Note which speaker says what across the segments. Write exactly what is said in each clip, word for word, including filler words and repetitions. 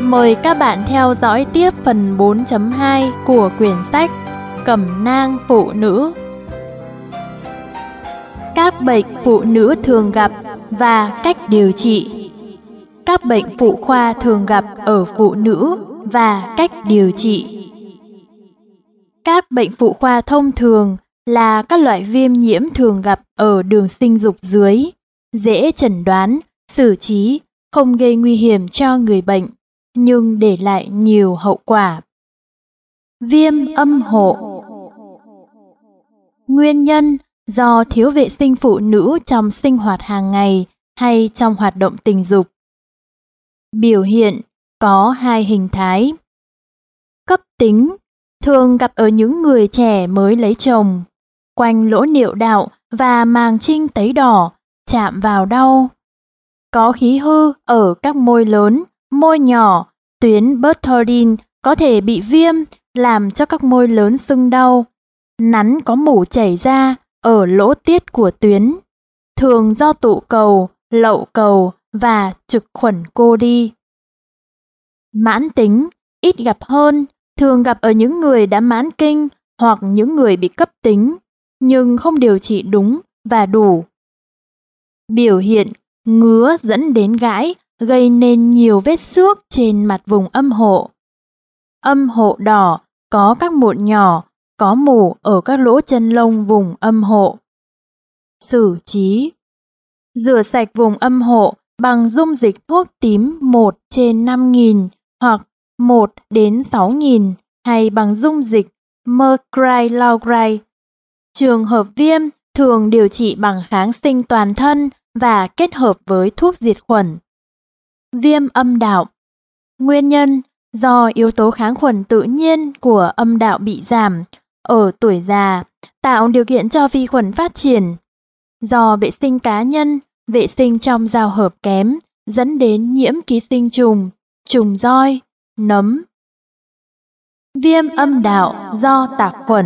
Speaker 1: Mời các bạn theo dõi tiếp phần bốn chấm hai của quyển sách Cẩm nang phụ nữ. Các bệnh phụ nữ thường gặp và cách điều trị. Các bệnh phụ khoa thường gặp ở phụ nữ và cách điều trị. Các bệnh phụ khoa thông thường là các loại viêm nhiễm thường gặp ở đường sinh dục dưới, dễ chẩn đoán, xử trí, không gây nguy hiểm cho người bệnh, nhưng để lại nhiều hậu quả. Viêm âm hộ. Nguyên nhân do thiếu vệ sinh phụ nữ trong sinh hoạt hàng ngày hay trong hoạt động tình dục. Biểu hiện có hai hình thái. Cấp tính, thường gặp ở những người trẻ mới lấy chồng, quanh lỗ niệu đạo và màng trinh tấy đỏ, chạm vào đau. Có khí hư ở các môi lớn, môi nhỏ, tuyến Bartholin có thể bị viêm, làm cho các môi lớn sưng đau. Nắn có mủ chảy ra ở lỗ tiết của tuyến, thường do tụ cầu, lậu cầu và trực khuẩn cô đi. Mãn tính, ít gặp hơn, thường gặp ở những người đã mãn kinh hoặc những người bị cấp tính, nhưng không điều trị đúng và đủ. Biểu hiện ngứa dẫn đến gãi, gây nên nhiều vết xước trên mặt vùng âm hộ. Âm hộ đỏ, có các mụn nhỏ, có mủ ở các lỗ chân lông vùng âm hộ. Xử trí: rửa sạch vùng âm hộ bằng dung dịch thuốc tím một trên năm nghìn hoặc một đến sáu nghìn hay bằng dung dịch mercury lauride. Trường hợp viêm thường điều trị bằng kháng sinh toàn thân và kết hợp với thuốc diệt khuẩn. Viêm âm đạo. Nguyên nhân do yếu tố kháng khuẩn tự nhiên của âm đạo bị giảm ở tuổi già, tạo điều kiện cho vi khuẩn phát triển. Do vệ sinh cá nhân, vệ sinh trong giao hợp kém, dẫn đến nhiễm ký sinh trùng, trùng roi, nấm. Viêm âm đạo do tạc khuẩn.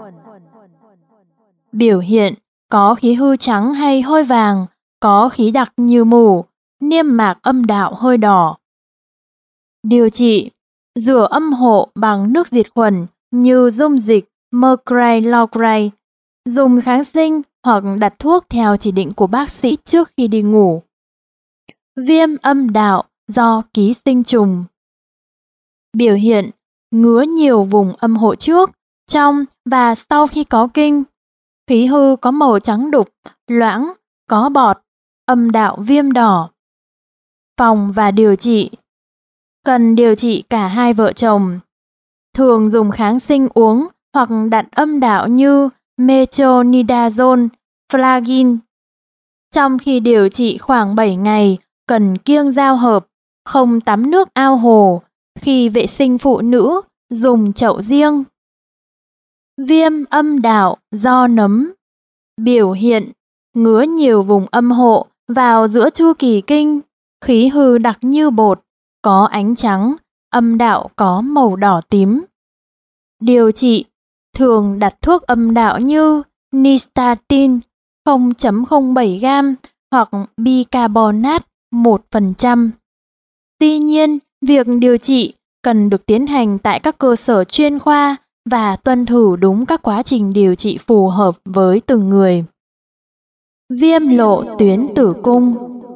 Speaker 1: Biểu hiện có khí hư trắng hay hôi vàng, có khí đặc như mủ, niêm mạc âm đạo hơi đỏ. Điều trị: rửa âm hộ bằng nước diệt khuẩn như dung dịch mercury lauride, dùng kháng sinh hoặc đặt thuốc theo chỉ định của bác sĩ trước khi đi ngủ. Viêm âm đạo do ký sinh trùng. Biểu hiện ngứa nhiều vùng âm hộ trước, trong và sau khi có kinh. Khí hư có màu trắng đục, loãng, có bọt, âm đạo viêm đỏ. Phòng và điều trị: cần điều trị cả hai vợ chồng. Thường dùng kháng sinh uống hoặc đặt âm đạo như metronidazole, flagyl. Trong khi điều trị khoảng bảy ngày, cần kiêng giao hợp, không tắm nước ao hồ. Khi vệ sinh phụ nữ, dùng chậu riêng. Viêm âm đạo do nấm. Biểu hiện ngứa nhiều vùng âm hộ vào giữa chu kỳ kinh, khí hư đặc như bột, có ánh trắng, âm đạo có màu đỏ tím. Điều trị: thường đặt thuốc âm đạo như nystatin không phẩy không bảy gam hoặc bicarbonate một phần trăm. Tuy nhiên, việc điều trị cần được tiến hành tại các cơ sở chuyên khoa và tuân thủ đúng các quá trình điều trị phù hợp với từng người. Viêm lộ tuyến tử cung.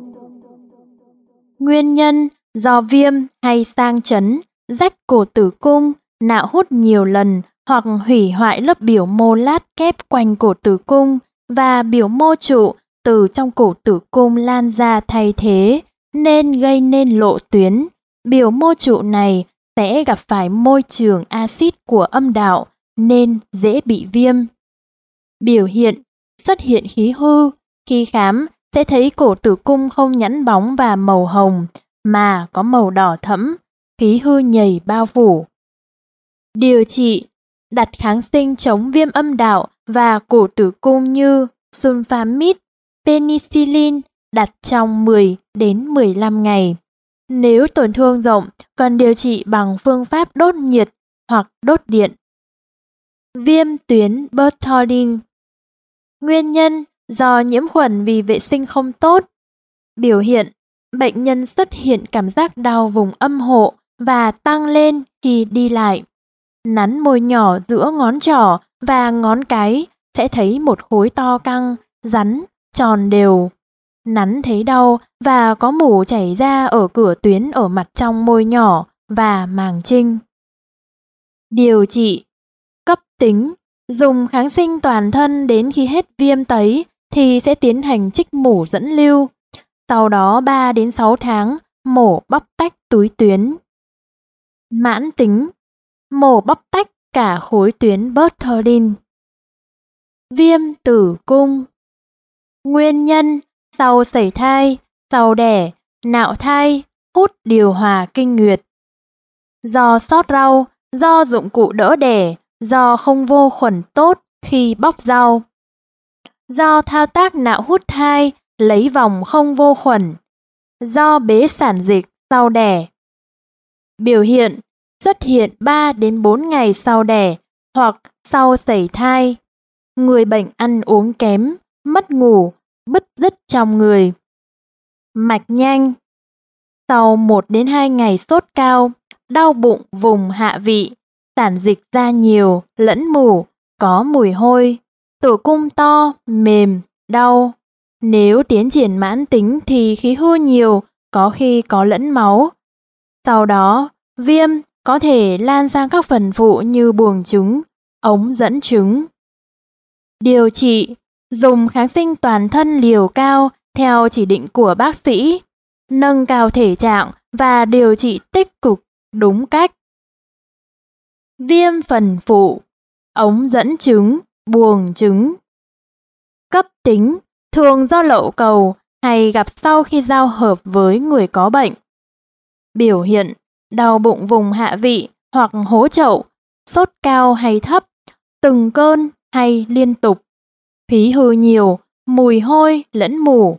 Speaker 1: Nguyên nhân do viêm hay sang chấn, rách cổ tử cung, nạo hút nhiều lần hoặc hủy hoại lớp biểu mô lát kép quanh cổ tử cung và biểu mô trụ từ trong cổ tử cung lan ra thay thế, nên gây nên lộ tuyến. Biểu mô trụ này sẽ gặp phải môi trường axit của âm đạo nên dễ bị viêm. Biểu hiện xuất hiện khí hư, khi khám sẽ thấy cổ tử cung không nhẵn bóng và màu hồng mà có màu đỏ thẫm, khí hư nhầy bao phủ. Điều trị: đặt kháng sinh chống viêm âm đạo và cổ tử cung như sulfamide, penicillin, đặt trong mười đến mười lăm ngày. Nếu tổn thương rộng, cần điều trị bằng phương pháp đốt nhiệt hoặc đốt điện. Viêm tuyến Bartholin. Nguyên nhân do nhiễm khuẩn vì vệ sinh không tốt. Biểu hiện bệnh nhân xuất hiện cảm giác đau vùng âm hộ và tăng lên khi đi lại. Nắn môi nhỏ giữa ngón trỏ và ngón cái sẽ thấy một khối to căng, rắn, tròn đều. Nắn thấy đau và có mủ chảy ra ở cửa tuyến ở mặt trong môi nhỏ và màng trinh. Điều trị cấp tính, dùng kháng sinh toàn thân đến khi hết viêm tấy thì sẽ tiến hành trích mủ dẫn lưu. Sau đó ba đến sáu tháng mổ bóc tách túi tuyến. Mãn tính, mổ bóc tách cả khối tuyến Bartholin. Viêm tử cung. Nguyên nhân sau sẩy thai, sau đẻ, nạo thai, hút điều hòa kinh nguyệt. Do sót rau, do dụng cụ đỡ đẻ, do không vô khuẩn tốt khi bóc rau. Do thao tác nạo hút thai, lấy vòng không vô khuẩn. Do bế sản dịch sau đẻ. Biểu hiện xuất hiện ba đến bốn ngày sau đẻ hoặc sau sẩy thai. Người bệnh ăn uống kém, mất ngủ, bứt rứt trong người. Mạch nhanh. Sau một đến hai ngày sốt cao, đau bụng vùng hạ vị, sản dịch ra nhiều, lẫn mủ, có mùi hôi, tử cung to, mềm, đau. Nếu tiến triển mãn tính thì khí hư nhiều, có khi có lẫn máu. Sau đó, viêm có thể lan sang các phần phụ như buồng trứng, ống dẫn trứng. Điều trị, dùng kháng sinh toàn thân liều cao theo chỉ định của bác sĩ, nâng cao thể trạng và điều trị tích cực đúng cách. Viêm phần phụ, ống dẫn trứng, buồng trứng. Cấp tính, thường do lậu cầu hay gặp sau khi giao hợp với người có bệnh. Biểu hiện, đau bụng vùng hạ vị hoặc hố chậu, sốt cao hay thấp, từng cơn hay liên tục, khí hư nhiều, mùi hôi lẫn mù.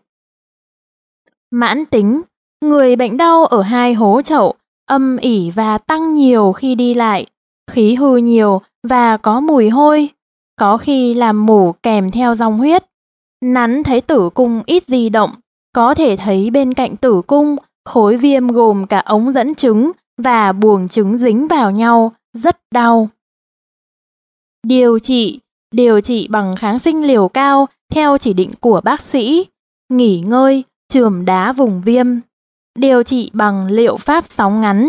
Speaker 1: Mãn tính, người bệnh đau ở hai hố chậu, âm ỉ và tăng nhiều khi đi lại, khí hư nhiều và có mùi hôi, có khi làm mủ kèm theo dòng huyết. Nắn thấy tử cung ít di động, có thể thấy bên cạnh tử cung khối viêm gồm cả ống dẫn trứng và buồng trứng dính vào nhau, rất đau. Điều trị, điều trị bằng kháng sinh liều cao theo chỉ định của bác sĩ, nghỉ ngơi, chườm đá vùng viêm. Điều trị bằng liệu pháp sóng ngắn.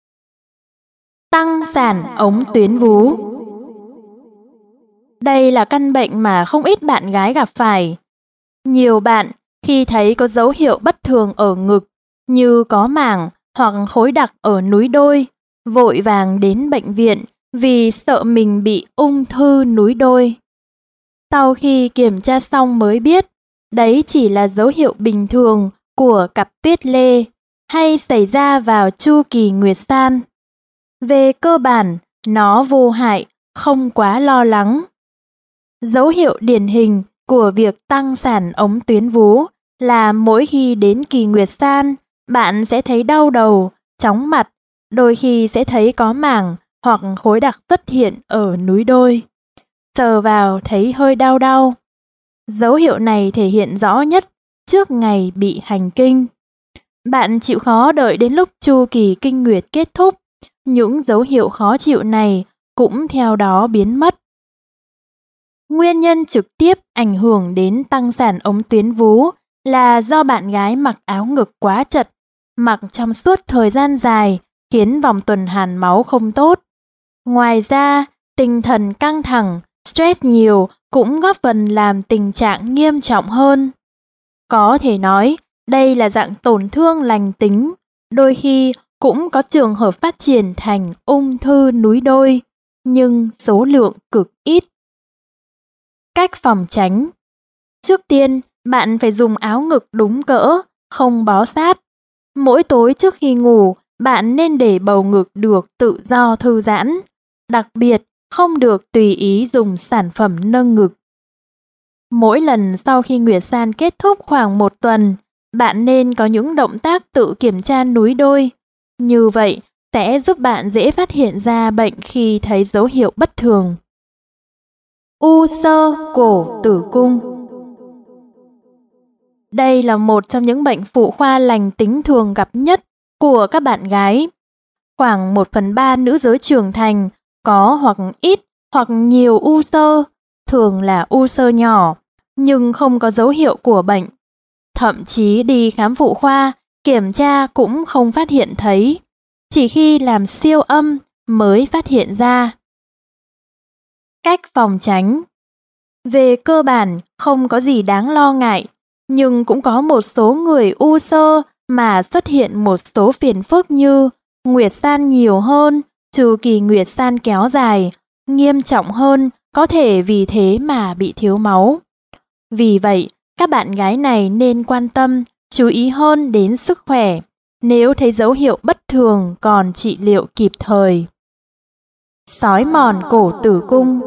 Speaker 1: Tăng sản ống tuyến vú. Đây là căn bệnh mà không ít bạn gái gặp phải. Nhiều bạn khi thấy có dấu hiệu bất thường ở ngực như có mảng hoặc khối đặc ở núi đôi, vội vàng đến bệnh viện vì sợ mình bị ung thư núi đôi. Sau khi kiểm tra xong mới biết, đấy chỉ là dấu hiệu bình thường của cặp tuyết lê hay xảy ra vào chu kỳ nguyệt san. Về cơ bản, nó vô hại, không quá lo lắng. Dấu hiệu điển hình của việc tăng sản ống tuyến vú là mỗi khi đến kỳ nguyệt san, bạn sẽ thấy đau đầu, chóng mặt, đôi khi sẽ thấy có mảng hoặc khối đặc xuất hiện ở núi đôi. Sờ vào thấy hơi đau đau. Dấu hiệu này thể hiện rõ nhất trước ngày bị hành kinh. Bạn chịu khó đợi đến lúc chu kỳ kinh nguyệt kết thúc, những dấu hiệu khó chịu này cũng theo đó biến mất. Nguyên nhân trực tiếp ảnh hưởng đến tăng sản ống tuyến vú là do bạn gái mặc áo ngực quá chật, mặc trong suốt thời gian dài khiến vòng tuần hoàn máu không tốt. Ngoài ra, tinh thần căng thẳng, stress nhiều cũng góp phần làm tình trạng nghiêm trọng hơn. Có thể nói, đây là dạng tổn thương lành tính, đôi khi cũng có trường hợp phát triển thành ung thư núi đôi, nhưng số lượng cực ít. Cách phòng tránh. Trước tiên, bạn phải dùng áo ngực đúng cỡ, không bó sát. Mỗi tối trước khi ngủ, bạn nên để bầu ngực được tự do thư giãn. Đặc biệt, không được tùy ý dùng sản phẩm nâng ngực. Mỗi lần sau khi nguyệt san kết thúc khoảng một tuần, bạn nên có những động tác tự kiểm tra núi đôi. Như vậy, sẽ giúp bạn dễ phát hiện ra bệnh khi thấy dấu hiệu bất thường. U xơ cổ tử cung. Đây là một trong những bệnh phụ khoa lành tính thường gặp nhất của các bạn gái. khoảng một phần ba nữ giới trưởng thành có hoặc ít hoặc nhiều u xơ, thường là u xơ nhỏ, nhưng không có dấu hiệu của bệnh. Thậm chí đi khám phụ khoa, kiểm tra cũng không phát hiện thấy, chỉ khi làm siêu âm mới phát hiện ra. Cách phòng tránh. Về cơ bản, không có gì đáng lo ngại, nhưng cũng có một số người u xơ mà xuất hiện một số phiền phức như nguyệt san nhiều hơn, chu kỳ nguyệt san kéo dài, nghiêm trọng hơn, có thể vì thế mà bị thiếu máu. Vì vậy, các bạn gái này nên quan tâm, chú ý hơn đến sức khỏe, nếu thấy dấu hiệu bất thường còn trị liệu kịp thời. Xói mòn cổ tử cung.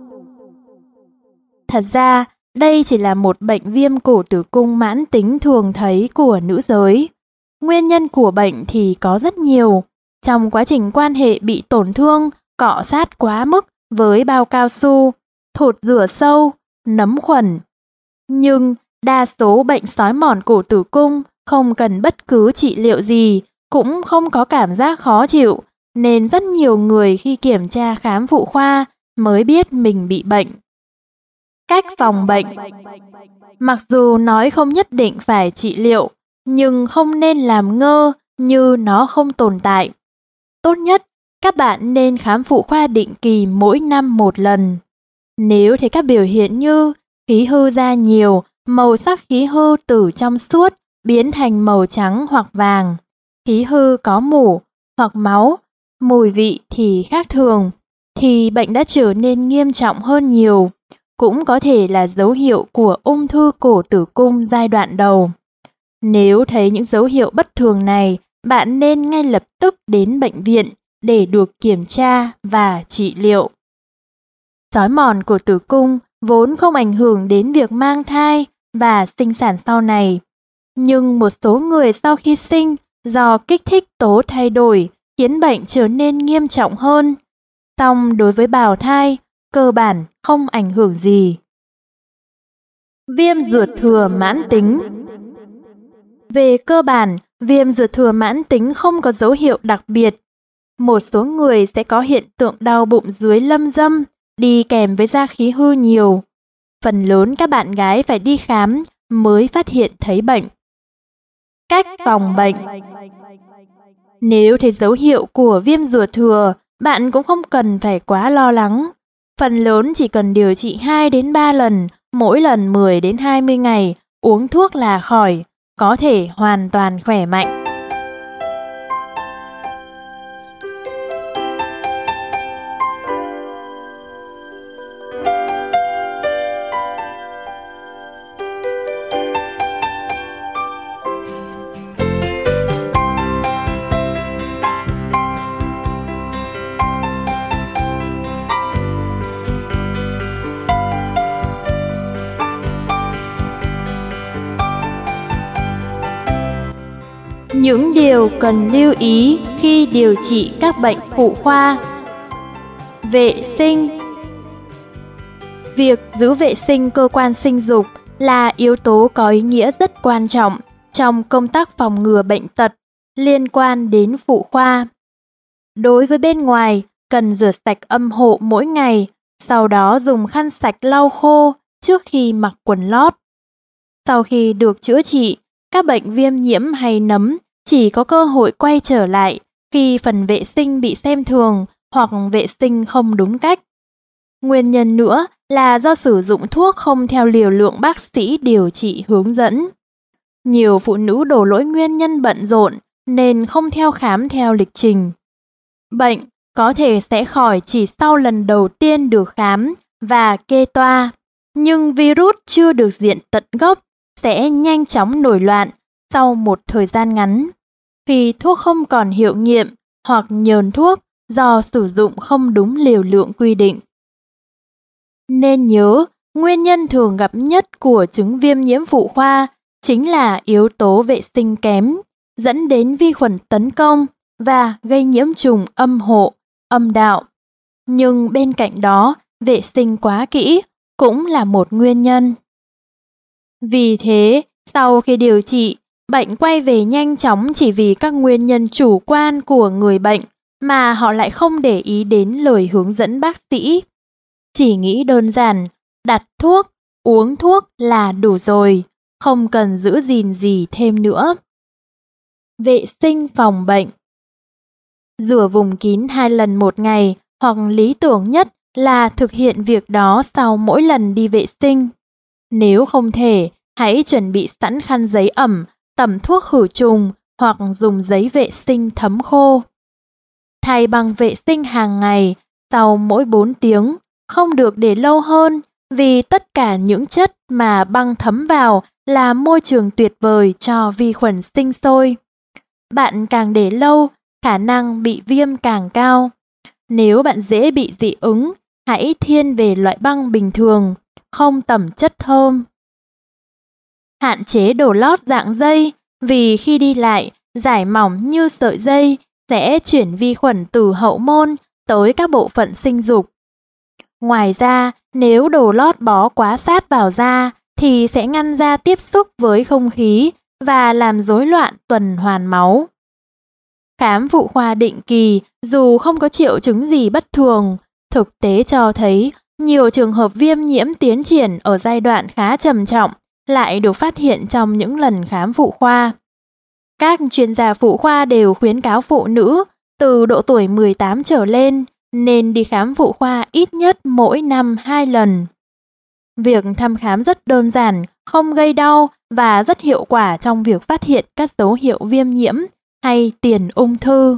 Speaker 1: Thật ra, đây chỉ là một bệnh viêm cổ tử cung mãn tính thường thấy của nữ giới. Nguyên nhân của bệnh thì có rất nhiều. Trong quá trình quan hệ bị tổn thương, cọ sát quá mức với bao cao su, thột rửa sâu, nấm khuẩn. Nhưng đa số bệnh xói mòn cổ tử cung không cần bất cứ trị liệu gì, cũng không có cảm giác khó chịu, nên rất nhiều người khi kiểm tra khám phụ khoa mới biết mình bị bệnh. Cách phòng bệnh. Mặc dù nói không nhất định phải trị liệu, nhưng không nên làm ngơ như nó không tồn tại. Tốt nhất, các bạn nên khám phụ khoa định kỳ mỗi năm một lần. Nếu thấy các biểu hiện như khí hư ra nhiều, màu sắc khí hư từ trong suốt biến thành màu trắng hoặc vàng, khí hư có mủ hoặc máu, mùi vị thì khác thường, thì bệnh đã trở nên nghiêm trọng hơn nhiều. Cũng có thể là dấu hiệu của ung thư cổ tử cung giai đoạn đầu. Nếu thấy những dấu hiệu bất thường này, bạn nên ngay lập tức đến bệnh viện để được kiểm tra và trị liệu. Xói mòn cổ tử cung vốn không ảnh hưởng đến việc mang thai và sinh sản sau này. Nhưng một số người sau khi sinh do kích thích tố thay đổi khiến bệnh trở nên nghiêm trọng hơn. Song đối với bào thai, cơ bản không ảnh hưởng gì. Viêm ruột thừa mãn tính. Về cơ bản, viêm ruột thừa mãn tính không có dấu hiệu đặc biệt. Một số người sẽ có hiện tượng đau bụng dưới lâm dâm, đi kèm với da khí hư nhiều. Phần lớn các bạn gái phải đi khám mới phát hiện thấy bệnh. Cách phòng bệnh. Nếu thấy dấu hiệu của viêm ruột thừa, bạn cũng không cần phải quá lo lắng. Phần lớn chỉ cần điều trị hai đến ba lần, mỗi lần mười đến hai mươi ngày, uống thuốc là khỏi, có thể hoàn toàn khỏe mạnh. Những điều cần lưu ý khi điều trị các bệnh phụ khoa. Vệ sinh. Việc giữ vệ sinh cơ quan sinh dục là yếu tố có ý nghĩa rất quan trọng trong công tác phòng ngừa bệnh tật liên quan đến phụ khoa. Đối với bên ngoài, cần rửa sạch âm hộ mỗi ngày, sau đó dùng khăn sạch lau khô trước khi mặc quần lót. Sau khi được chữa trị, các bệnh viêm nhiễm hay nấm chỉ có cơ hội quay trở lại khi phần vệ sinh bị xem thường hoặc vệ sinh không đúng cách. Nguyên nhân nữa là do sử dụng thuốc không theo liều lượng bác sĩ điều trị hướng dẫn. Nhiều phụ nữ đổ lỗi nguyên nhân bận rộn nên không theo khám theo lịch trình. Bệnh có thể sẽ khỏi chỉ sau lần đầu tiên được khám và kê toa, nhưng virus chưa được diệt tận gốc sẽ nhanh chóng nổi loạn sau một thời gian ngắn, khi thuốc không còn hiệu nghiệm hoặc nhờn thuốc do sử dụng không đúng liều lượng quy định. Nên nhớ, nguyên nhân thường gặp nhất của chứng viêm nhiễm phụ khoa chính là yếu tố vệ sinh kém, dẫn đến vi khuẩn tấn công và gây nhiễm trùng âm hộ, âm đạo. Nhưng bên cạnh đó, vệ sinh quá kỹ cũng là một nguyên nhân. Vì thế, sau khi điều trị, bệnh quay về nhanh chóng chỉ vì các nguyên nhân chủ quan của người bệnh mà họ lại không để ý đến lời hướng dẫn bác sĩ. Chỉ nghĩ đơn giản, đặt thuốc, uống thuốc là đủ rồi, không cần giữ gìn gì thêm nữa. Vệ sinh phòng bệnh. Rửa vùng kín hai lần một ngày, hoặc lý tưởng nhất là thực hiện việc đó sau mỗi lần đi vệ sinh. Nếu không thể, hãy chuẩn bị sẵn khăn giấy ẩm, tẩm thuốc khử trùng hoặc dùng giấy vệ sinh thấm khô. Thay băng vệ sinh hàng ngày sau mỗi bốn tiếng, không được để lâu hơn vì tất cả những chất mà băng thấm vào là môi trường tuyệt vời cho vi khuẩn sinh sôi. Bạn càng để lâu, khả năng bị viêm càng cao. Nếu bạn dễ bị dị ứng, hãy thiên về loại băng bình thường, không tẩm chất thơm. Hạn chế đồ lót dạng dây, vì khi đi lại, dải mỏng như sợi dây sẽ chuyển vi khuẩn từ hậu môn tới các bộ phận sinh dục. Ngoài ra, nếu đồ lót bó quá sát vào da thì sẽ ngăn da tiếp xúc với không khí và làm rối loạn tuần hoàn máu. Khám phụ khoa định kỳ dù không có triệu chứng gì bất thường, thực tế cho thấy nhiều trường hợp viêm nhiễm tiến triển ở giai đoạn khá trầm trọng lại được phát hiện trong những lần khám phụ khoa. Các chuyên gia phụ khoa đều khuyến cáo phụ nữ từ độ tuổi mười tám trở lên nên đi khám phụ khoa ít nhất mỗi năm hai lần. Việc thăm khám rất đơn giản, không gây đau và rất hiệu quả trong việc phát hiện các dấu hiệu viêm nhiễm hay tiền ung thư.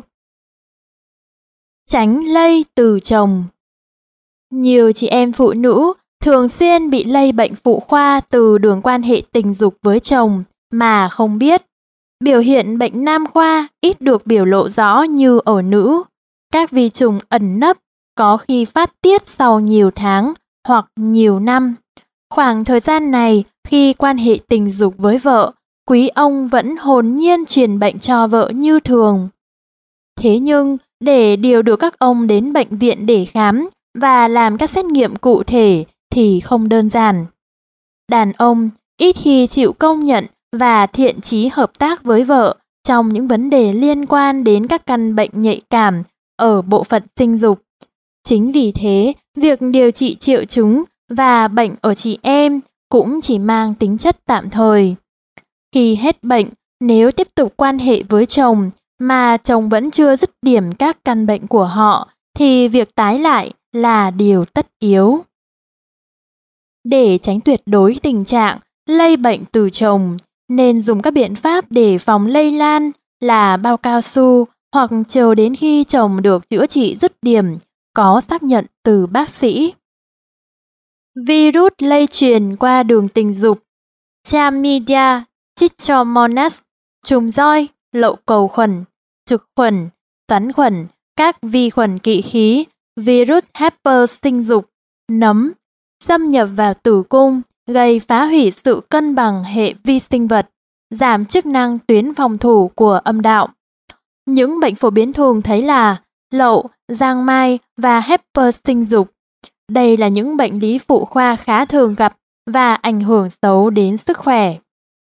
Speaker 1: Tránh lây từ chồng. Nhiều chị em phụ nữ thường xuyên bị lây bệnh phụ khoa từ đường quan hệ tình dục với chồng mà không biết. Biểu hiện bệnh nam khoa ít được biểu lộ rõ như ở nữ. Các vi trùng ẩn nấp, có khi phát tiết sau nhiều tháng hoặc nhiều năm. Khoảng thời gian này, khi quan hệ tình dục với vợ, quý ông vẫn hồn nhiên truyền bệnh cho vợ như thường. Thế nhưng, để điều được các ông đến bệnh viện để khám và làm các xét nghiệm cụ thể thì không đơn giản. Đàn ông ít khi chịu công nhận và thiện chí hợp tác với vợ trong những vấn đề liên quan đến các căn bệnh nhạy cảm ở bộ phận sinh dục. Chính vì thế, việc điều trị triệu chứng và bệnh ở chị em cũng chỉ mang tính chất tạm thời. Khi hết bệnh, nếu tiếp tục quan hệ với chồng mà chồng vẫn chưa dứt điểm các căn bệnh của họ, thì việc tái lại là điều tất yếu. Để tránh tuyệt đối tình trạng lây bệnh từ chồng, nên dùng các biện pháp để phòng lây lan là bao cao su hoặc chờ đến khi chồng được chữa trị dứt điểm, có xác nhận từ bác sĩ. Virus lây truyền qua đường tình dục. Chlamydia, Trichomonas, trùng roi, lậu cầu khuẩn, trực khuẩn, toán khuẩn, các vi khuẩn kỵ khí, virus herpes sinh dục, nấm, xâm nhập vào tử cung, gây phá hủy sự cân bằng hệ vi sinh vật, giảm chức năng tuyến phòng thủ của âm đạo. Những bệnh phổ biến thường thấy là lậu, giang mai và herpes sinh dục. Đây là những bệnh lý phụ khoa khá thường gặp và ảnh hưởng xấu đến sức khỏe.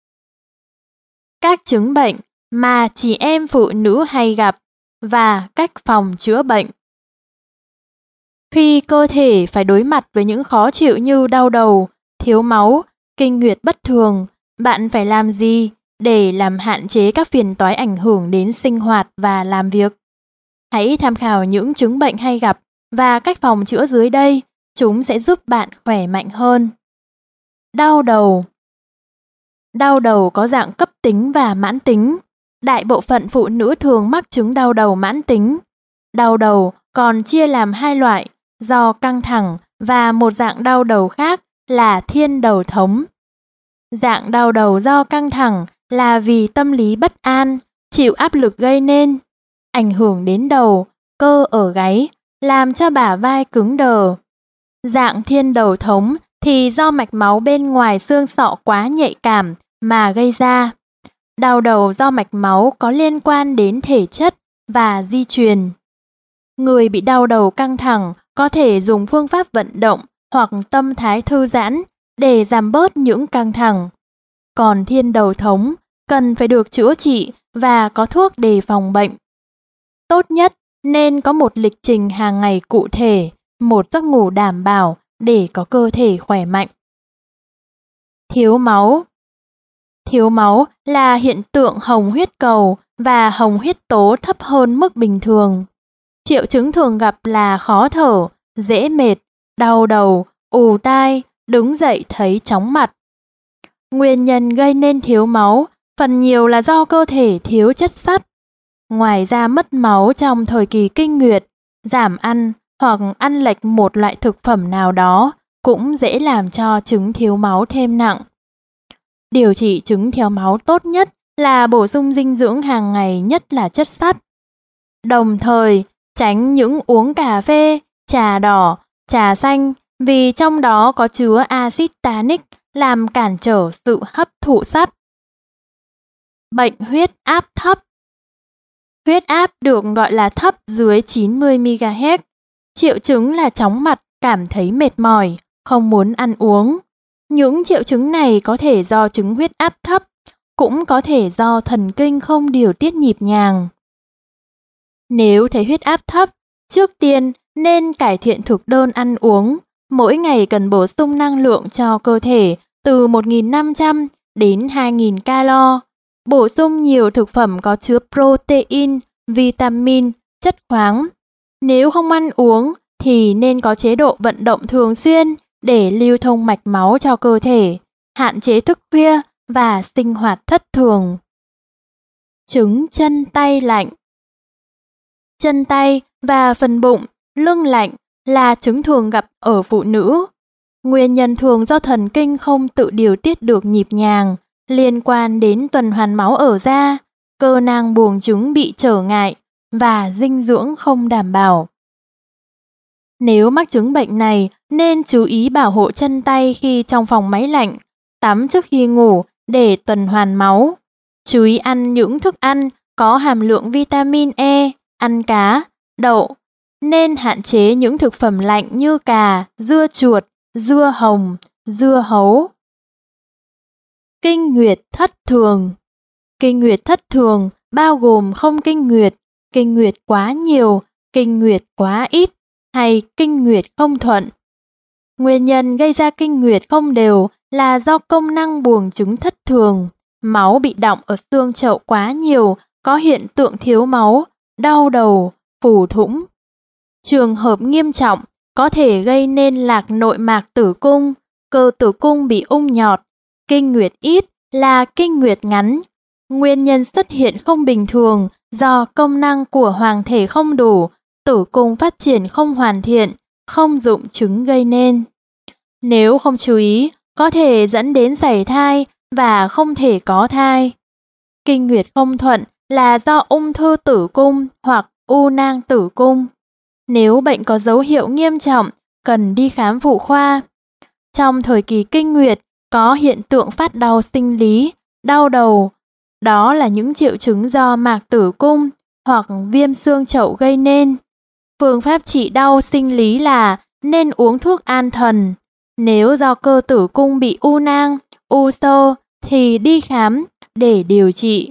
Speaker 1: Các chứng bệnh mà chị em phụ nữ hay gặp và cách phòng chữa bệnh. Khi cơ thể phải đối mặt với những khó chịu như đau đầu, thiếu máu, kinh nguyệt bất thường, bạn phải làm gì để làm hạn chế các phiền toái ảnh hưởng đến sinh hoạt và làm việc? Hãy tham khảo những chứng bệnh hay gặp và cách phòng chữa dưới đây, chúng sẽ giúp bạn khỏe mạnh hơn. Đau đầu. Đau đầu có dạng cấp tính và mãn tính. Đại bộ phận phụ nữ thường mắc chứng đau đầu mãn tính. Đau đầu còn chia làm hai loại, do căng thẳng và một dạng đau đầu khác là thiên đầu thống. Dạng đau đầu do căng thẳng là vì tâm lý bất an, chịu áp lực gây nên, ảnh hưởng đến đầu, cơ ở gáy, làm cho bả vai cứng đờ. Dạng thiên đầu thống thì do mạch máu bên ngoài xương sọ quá nhạy cảm mà gây ra. Đau đầu do mạch máu có liên quan đến thể chất và di truyền. Người bị đau đầu căng thẳng có thể dùng phương pháp vận động hoặc tâm thái thư giãn để giảm bớt những căng thẳng. Còn thiên đầu thống cần phải được chữa trị và có thuốc để phòng bệnh. Tốt nhất nên có một lịch trình hàng ngày cụ thể, một giấc ngủ đảm bảo để có cơ thể khỏe mạnh. Thiếu máu. Thiếu máu là hiện tượng hồng huyết cầu và hồng huyết tố thấp hơn mức bình thường. Triệu chứng thường gặp là khó thở, dễ mệt, đau đầu, ù tai, đứng dậy thấy chóng mặt. Nguyên nhân gây nên thiếu máu phần nhiều là do cơ thể thiếu chất sắt. Ngoài ra mất máu trong thời kỳ kinh nguyệt, giảm ăn hoặc ăn lệch một loại thực phẩm nào đó cũng dễ làm cho chứng thiếu máu thêm nặng. Điều trị chứng thiếu máu tốt nhất là bổ sung dinh dưỡng hàng ngày, nhất là chất sắt. Đồng thời, tránh những uống cà phê, trà đỏ, trà xanh vì trong đó có chứa axit tannic làm cản trở sự hấp thụ sắt. Bệnh huyết áp thấp. Huyết áp được gọi là thấp dưới chín mươi mi ga héc. Triệu chứng là chóng mặt, cảm thấy mệt mỏi, không muốn ăn uống. Những triệu chứng này có thể do chứng huyết áp thấp, cũng có thể do thần kinh không điều tiết nhịp nhàng. Nếu thấy huyết áp thấp, trước tiên nên cải thiện thực đơn ăn uống. Mỗi ngày cần bổ sung năng lượng cho cơ thể từ một nghìn năm trăm đến hai nghìn calo. Bổ sung nhiều thực phẩm có chứa protein, vitamin, chất khoáng. Nếu không ăn uống thì nên có chế độ vận động thường xuyên để lưu thông mạch máu cho cơ thể, hạn chế thức khuya và sinh hoạt thất thường. Chứng chân tay lạnh. Chân tay và phần bụng, lưng lạnh là chứng thường gặp ở phụ nữ. Nguyên nhân thường do thần kinh không tự điều tiết được nhịp nhàng, liên quan đến tuần hoàn máu ở da, cơ nang buồng trứng bị trở ngại và dinh dưỡng không đảm bảo. Nếu mắc chứng bệnh này, nên chú ý bảo hộ chân tay khi trong phòng máy lạnh, tắm trước khi ngủ để tuần hoàn máu. Chú ý ăn những thức ăn có hàm lượng vitamin E, ăn cá, đậu. Nên hạn chế những thực phẩm lạnh như cà, dưa chuột, dưa hồng, dưa hấu. Kinh nguyệt thất thường. Kinh nguyệt thất thường bao gồm không kinh nguyệt, kinh nguyệt quá nhiều, kinh nguyệt quá ít hay kinh nguyệt không thuận. Nguyên nhân gây ra kinh nguyệt không đều là do công năng buồng trứng thất thường, máu bị đọng ở xương chậu quá nhiều, có hiện tượng thiếu máu, đau đầu, phù thủng. Trường hợp nghiêm trọng có thể gây nên lạc nội mạc tử cung, cơ tử cung bị ung nhọt. Kinh nguyệt ít là kinh nguyệt ngắn. Nguyên nhân xuất hiện không bình thường do công năng của hoàng thể không đủ, tử cung phát triển không hoàn thiện, không dụng trứng gây nên. Nếu không chú ý, có thể dẫn đến sảy thai và không thể có thai. Kinh nguyệt không thuận là do ung thư tử cung hoặc u nang tử cung. Nếu bệnh có dấu hiệu nghiêm trọng, cần đi khám phụ khoa. Trong thời kỳ kinh nguyệt, có hiện tượng phát đau sinh lý, đau đầu. Đó là những triệu chứng do mạc tử cung hoặc viêm xương chậu gây nên. Phương pháp trị đau sinh lý là nên uống thuốc an thần. Nếu do cơ tử cung bị u nang, u xơ thì đi khám để điều trị.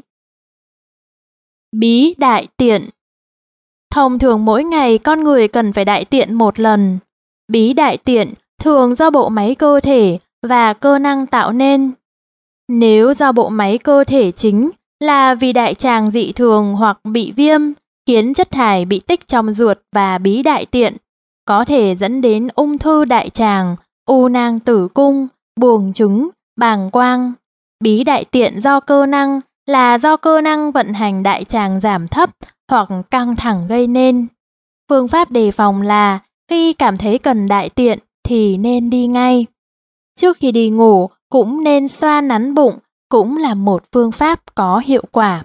Speaker 1: Bí đại tiện. Thông thường mỗi ngày con người cần phải đại tiện một lần. Bí đại tiện thường do bộ máy cơ thể và cơ năng tạo nên. Nếu do bộ máy cơ thể chính là vì đại tràng dị thường hoặc bị viêm, khiến chất thải bị tích trong ruột và bí đại tiện, có thể dẫn đến ung thư đại tràng, u nang tử cung, buồng trứng, bàng quang. Bí đại tiện do cơ năng là do cơ năng vận hành đại tràng giảm thấp hoặc căng thẳng gây nên. Phương pháp đề phòng là khi cảm thấy cần đại tiện thì nên đi ngay. Trước khi đi ngủ cũng nên xoa nắn bụng, cũng là một phương pháp có hiệu quả.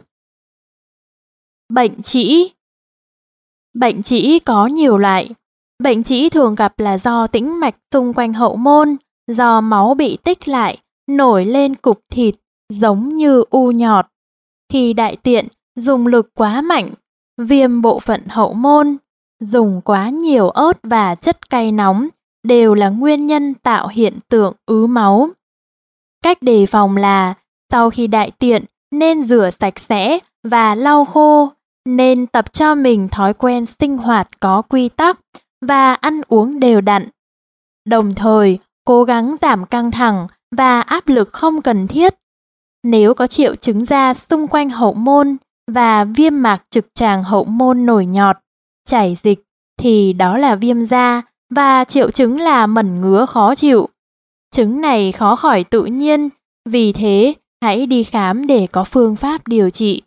Speaker 1: Bệnh trĩ. Bệnh trĩ có nhiều loại. Bệnh trĩ thường gặp là do tĩnh mạch xung quanh hậu môn, do máu bị tích lại, nổi lên cục thịt, giống như u nhọt. Khi đại tiện, dùng lực quá mạnh, viêm bộ phận hậu môn, dùng quá nhiều ớt và chất cay nóng đều là nguyên nhân tạo hiện tượng ứ máu. Cách đề phòng là sau khi đại tiện nên rửa sạch sẽ và lau khô, nên tập cho mình thói quen sinh hoạt có quy tắc và ăn uống đều đặn. Đồng thời, cố gắng giảm căng thẳng và áp lực không cần thiết. Nếu có triệu chứng da xung quanh hậu môn và viêm mạc trực tràng hậu môn nổi nhọt, chảy dịch thì đó là viêm da và triệu chứng là mẩn ngứa khó chịu. Chứng này khó khỏi tự nhiên, vì thế hãy đi khám để có phương pháp điều trị.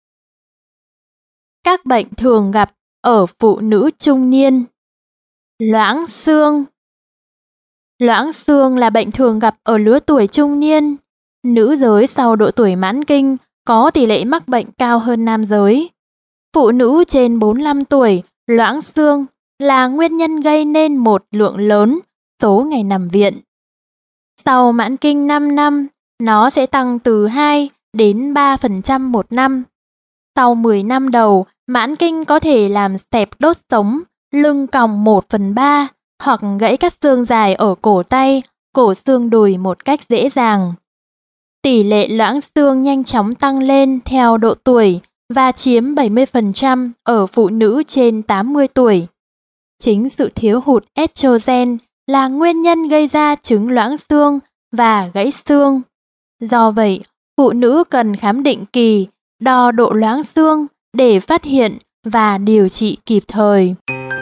Speaker 1: Các bệnh thường gặp ở phụ nữ trung niên. Loãng xương. Loãng xương là bệnh thường gặp ở lứa tuổi trung niên. Nữ giới sau độ tuổi mãn kinh có tỷ lệ mắc bệnh cao hơn nam giới. Phụ nữ trên bốn mươi lăm tuổi, loãng xương là nguyên nhân gây nên một lượng lớn số ngày nằm viện. Sau mãn kinh năm năm, nó sẽ tăng từ hai đến ba phần trăm một năm. Sau mười năm đầu, mãn kinh có thể làm xẹp đốt sống, lưng còng một phần ba hoặc gãy các xương dài ở cổ tay, cổ xương đùi một cách dễ dàng. Tỷ lệ loãng xương nhanh chóng tăng lên theo độ tuổi và chiếm bảy mươi phần trăm ở phụ nữ trên tám mươi tuổi. Chính sự thiếu hụt estrogen là nguyên nhân gây ra chứng loãng xương và gãy xương. Do vậy, phụ nữ cần khám định kỳ, đo độ loãng xương để phát hiện và điều trị kịp thời.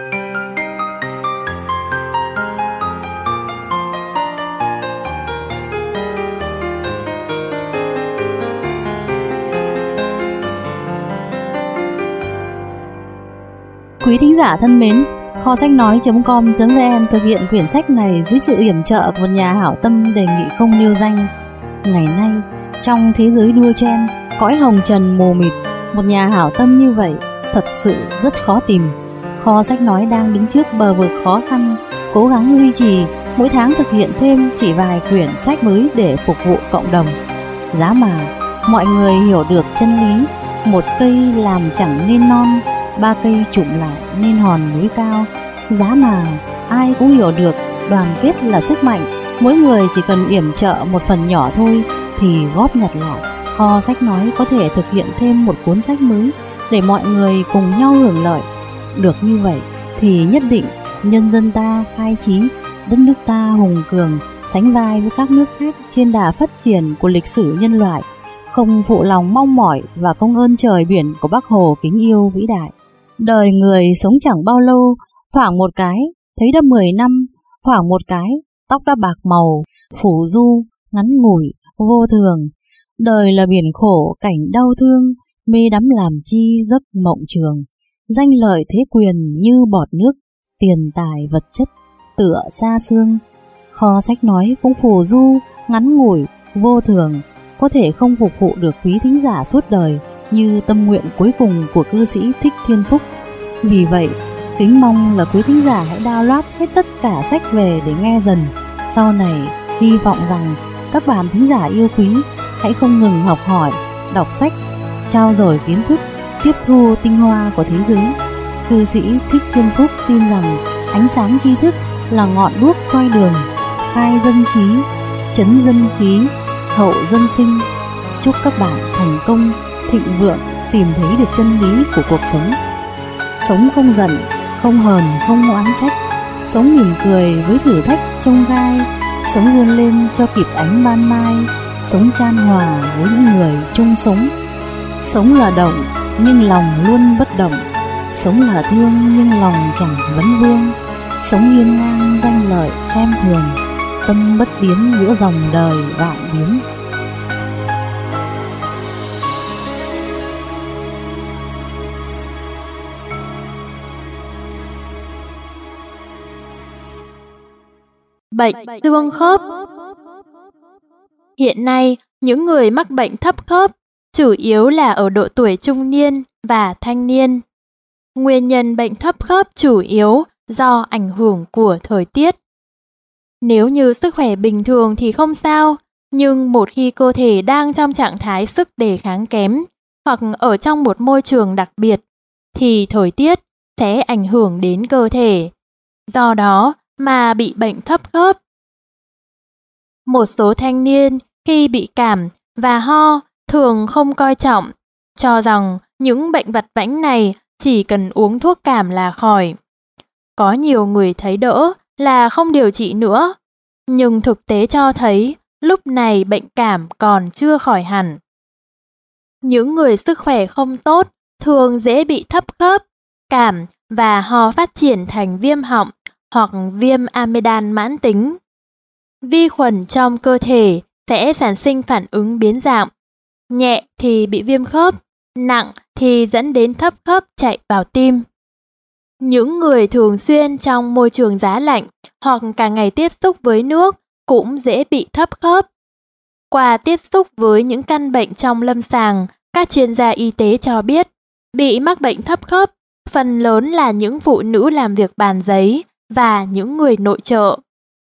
Speaker 2: Quý thính giả thân mến, kho sách nói chấm com chấm vn thực hiện quyển sách này dưới sự yểm trợ của một nhà hảo tâm đề nghị không nêu danh. Ngày nay, trong thế giới đua chen, cõi hồng trần mù mịt, một nhà hảo tâm như vậy thật sự rất khó tìm. Kho sách nói đang đứng trước bờ vực khó khăn, cố gắng duy trì, mỗi tháng thực hiện thêm chỉ vài quyển sách mới để phục vụ cộng đồng. Giá mà mọi người hiểu được chân lý, một cây làm chẳng nên non, ba cây chụm lại nên hòn núi cao. Giá mà ai cũng hiểu được đoàn kết là sức mạnh, mỗi người chỉ cần yểm trợ một phần nhỏ thôi thì góp nhặt lại. Kho sách nói có thể thực hiện thêm một cuốn sách mới để mọi người cùng nhau hưởng lợi. Được như vậy thì nhất định nhân dân ta khai trí, đất nước ta hùng cường, sánh vai với các nước khác trên đà phát triển của lịch sử nhân loại, không phụ lòng mong mỏi và công ơn trời biển của Bác Hồ kính yêu vĩ đại. Đời người sống chẳng bao lâu, thoảng một cái thấy đã mười năm, thoảng một cái tóc đã bạc màu, phủ du, ngắn ngủi, vô thường. Đời là biển khổ, cảnh đau thương, mê đắm làm chi giấc mộng trường. Danh lợi thế quyền như bọt nước, tiền tài vật chất tựa xa xương. Kho sách nói cũng phù du, ngắn ngủi, vô thường, có thể không phục vụ được quý thính giả suốt đời như tâm nguyện cuối cùng của cư sĩ Thích Thiên Phúc. Vì vậy, kính mong là quý thính giả hãy download hết tất cả sách về để nghe dần. Sau này, hy vọng rằng các bạn thính giả yêu quý hãy không ngừng học hỏi, đọc sách, trao dồi kiến thức, tiếp thu tinh hoa của thế giới. Cư sĩ Thích Thiên Phúc tin rằng ánh sáng tri thức là ngọn đuốc soi đường, khai dân trí, trấn dân khí, hậu dân sinh. Chúc các bạn thành công, thịnh vượng, tìm thấy được chân lý của cuộc sống. Sống không giận, không hờn, không oán trách. Sống mỉm cười với thử thách chông gai. Sống vươn lên cho kịp ánh ban mai. Sống chan hòa với những người chung sống. Sống là động, nhưng lòng luôn bất động. Sống là thương, nhưng lòng chẳng vấn vương. Sống hiên ngang danh lợi xem thường. Tâm bất biến giữa dòng đời vạn biến.
Speaker 1: Bệnh xương khớp. Hiện nay, những người mắc bệnh thấp khớp chủ yếu là ở độ tuổi trung niên và thanh niên. Nguyên nhân bệnh thấp khớp chủ yếu do ảnh hưởng của thời tiết. Nếu như sức khỏe bình thường thì không sao, nhưng một khi cơ thể đang trong trạng thái sức đề kháng kém hoặc ở trong một môi trường đặc biệt, thì thời tiết sẽ ảnh hưởng đến cơ thể. Do đó mà bị bệnh thấp khớp. Một số thanh niên khi bị cảm và ho thường không coi trọng, cho rằng những bệnh vặt vãnh này chỉ cần uống thuốc cảm là khỏi. Có nhiều người thấy đỡ là không điều trị nữa, nhưng thực tế cho thấy lúc này bệnh cảm còn chưa khỏi hẳn. Những người sức khỏe không tốt thường dễ bị thấp khớp, cảm và ho phát triển thành viêm họng hoặc viêm amidan mãn tính. Vi khuẩn trong cơ thể sẽ sản sinh phản ứng biến dạng, nhẹ thì bị viêm khớp, nặng thì dẫn đến thấp khớp chạy vào tim. Những người thường xuyên trong môi trường giá lạnh hoặc cả ngày tiếp xúc với nước cũng dễ bị thấp khớp. Qua tiếp xúc với những căn bệnh trong lâm sàng, các chuyên gia y tế cho biết, bị mắc bệnh thấp khớp phần lớn là những phụ nữ làm việc bàn giấy và những người nội trợ.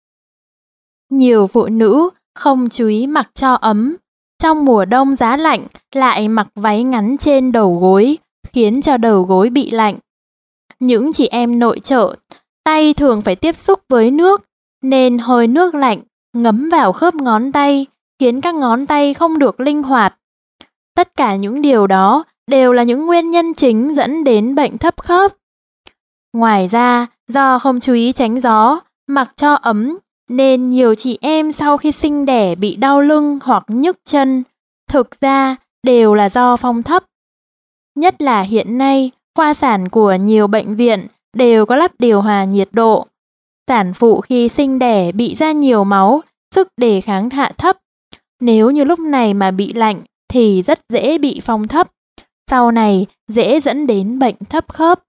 Speaker 1: Nhiều phụ nữ không chú ý mặc cho ấm, trong mùa đông giá lạnh lại mặc váy ngắn trên đầu gối, khiến cho đầu gối bị lạnh. Những chị em nội trợ, tay thường phải tiếp xúc với nước, nên hơi nước lạnh ngấm vào khớp ngón tay, khiến các ngón tay không được linh hoạt. Tất cả những điều đó đều là những nguyên nhân chính dẫn đến bệnh thấp khớp. Ngoài ra, do không chú ý tránh gió, mặc cho ấm, nên nhiều chị em sau khi sinh đẻ bị đau lưng hoặc nhức chân, thực ra đều là do phong thấp. Nhất là hiện nay, khoa sản của nhiều bệnh viện đều có lắp điều hòa nhiệt độ. Sản phụ khi sinh đẻ bị ra nhiều máu, sức đề kháng hạ thấp. Nếu như lúc này mà bị lạnh thì rất dễ bị phong thấp, sau này dễ dẫn đến bệnh thấp khớp.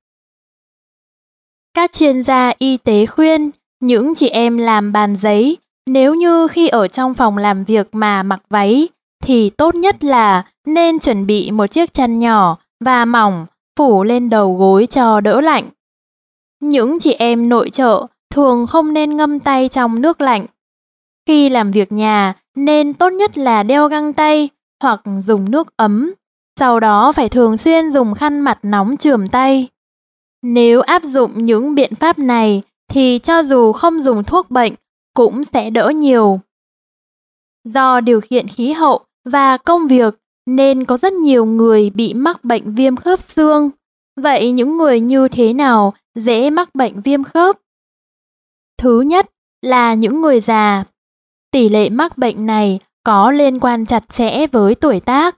Speaker 1: Các chuyên gia y tế khuyên những chị em làm bàn giấy, nếu như khi ở trong phòng làm việc mà mặc váy, thì tốt nhất là nên chuẩn bị một chiếc chăn nhỏ và mỏng phủ lên đầu gối cho đỡ lạnh. Những chị em nội trợ thường không nên ngâm tay trong nước lạnh. Khi làm việc nhà nên tốt nhất là đeo găng tay hoặc dùng nước ấm, sau đó phải thường xuyên dùng khăn mặt nóng chườm tay. Nếu áp dụng những biện pháp này thì cho dù không dùng thuốc bệnh cũng sẽ đỡ nhiều. Do điều kiện khí hậu và công việc nên có rất nhiều người bị mắc bệnh viêm khớp xương. Vậy những người như thế nào dễ mắc bệnh viêm khớp? Thứ nhất là những người già. Tỷ lệ mắc bệnh này có liên quan chặt chẽ với tuổi tác.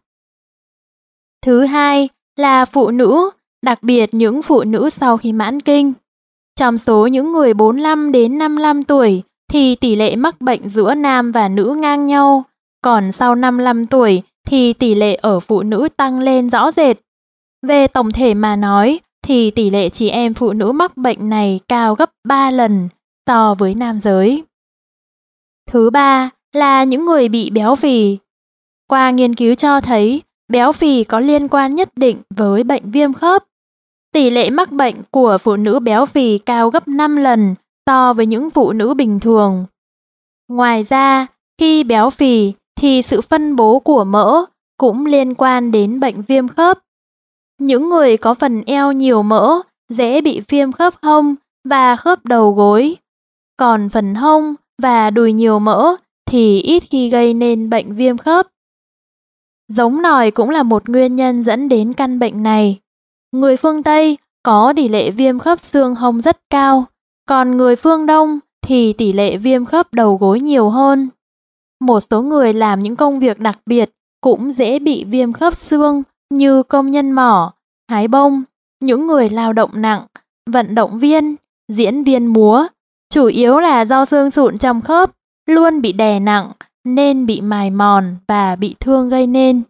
Speaker 1: Thứ hai là phụ nữ, đặc biệt những phụ nữ sau khi mãn kinh. Trong số những người bốn mươi lăm đến năm mươi lăm tuổi thì tỷ lệ mắc bệnh giữa nam và nữ ngang nhau, còn sau năm mươi lăm tuổi thì tỷ lệ ở phụ nữ tăng lên rõ rệt. Về tổng thể mà nói thì tỷ lệ chị em phụ nữ mắc bệnh này cao gấp ba lần so với nam giới. Thứ ba là những người bị béo phì. Qua nghiên cứu cho thấy béo phì có liên quan nhất định với bệnh viêm khớp. Tỷ lệ mắc bệnh của phụ nữ béo phì cao gấp năm lần so với những phụ nữ bình thường. Ngoài ra, khi béo phì thì sự phân bố của mỡ cũng liên quan đến bệnh viêm khớp. Những người có phần eo nhiều mỡ dễ bị viêm khớp hông và khớp đầu gối, còn phần hông và đùi nhiều mỡ thì ít khi gây nên bệnh viêm khớp. Giống nòi cũng là một nguyên nhân dẫn đến căn bệnh này. Người phương Tây có tỷ lệ viêm khớp xương hông rất cao, còn người phương Đông thì tỷ lệ viêm khớp đầu gối nhiều hơn. Một số người làm những công việc đặc biệt cũng dễ bị viêm khớp xương như công nhân mỏ, hái bông, những người lao động nặng, vận động viên, diễn viên múa, chủ yếu là do xương sụn trong khớp luôn bị đè nặng nên bị mài mòn và bị thương gây nên.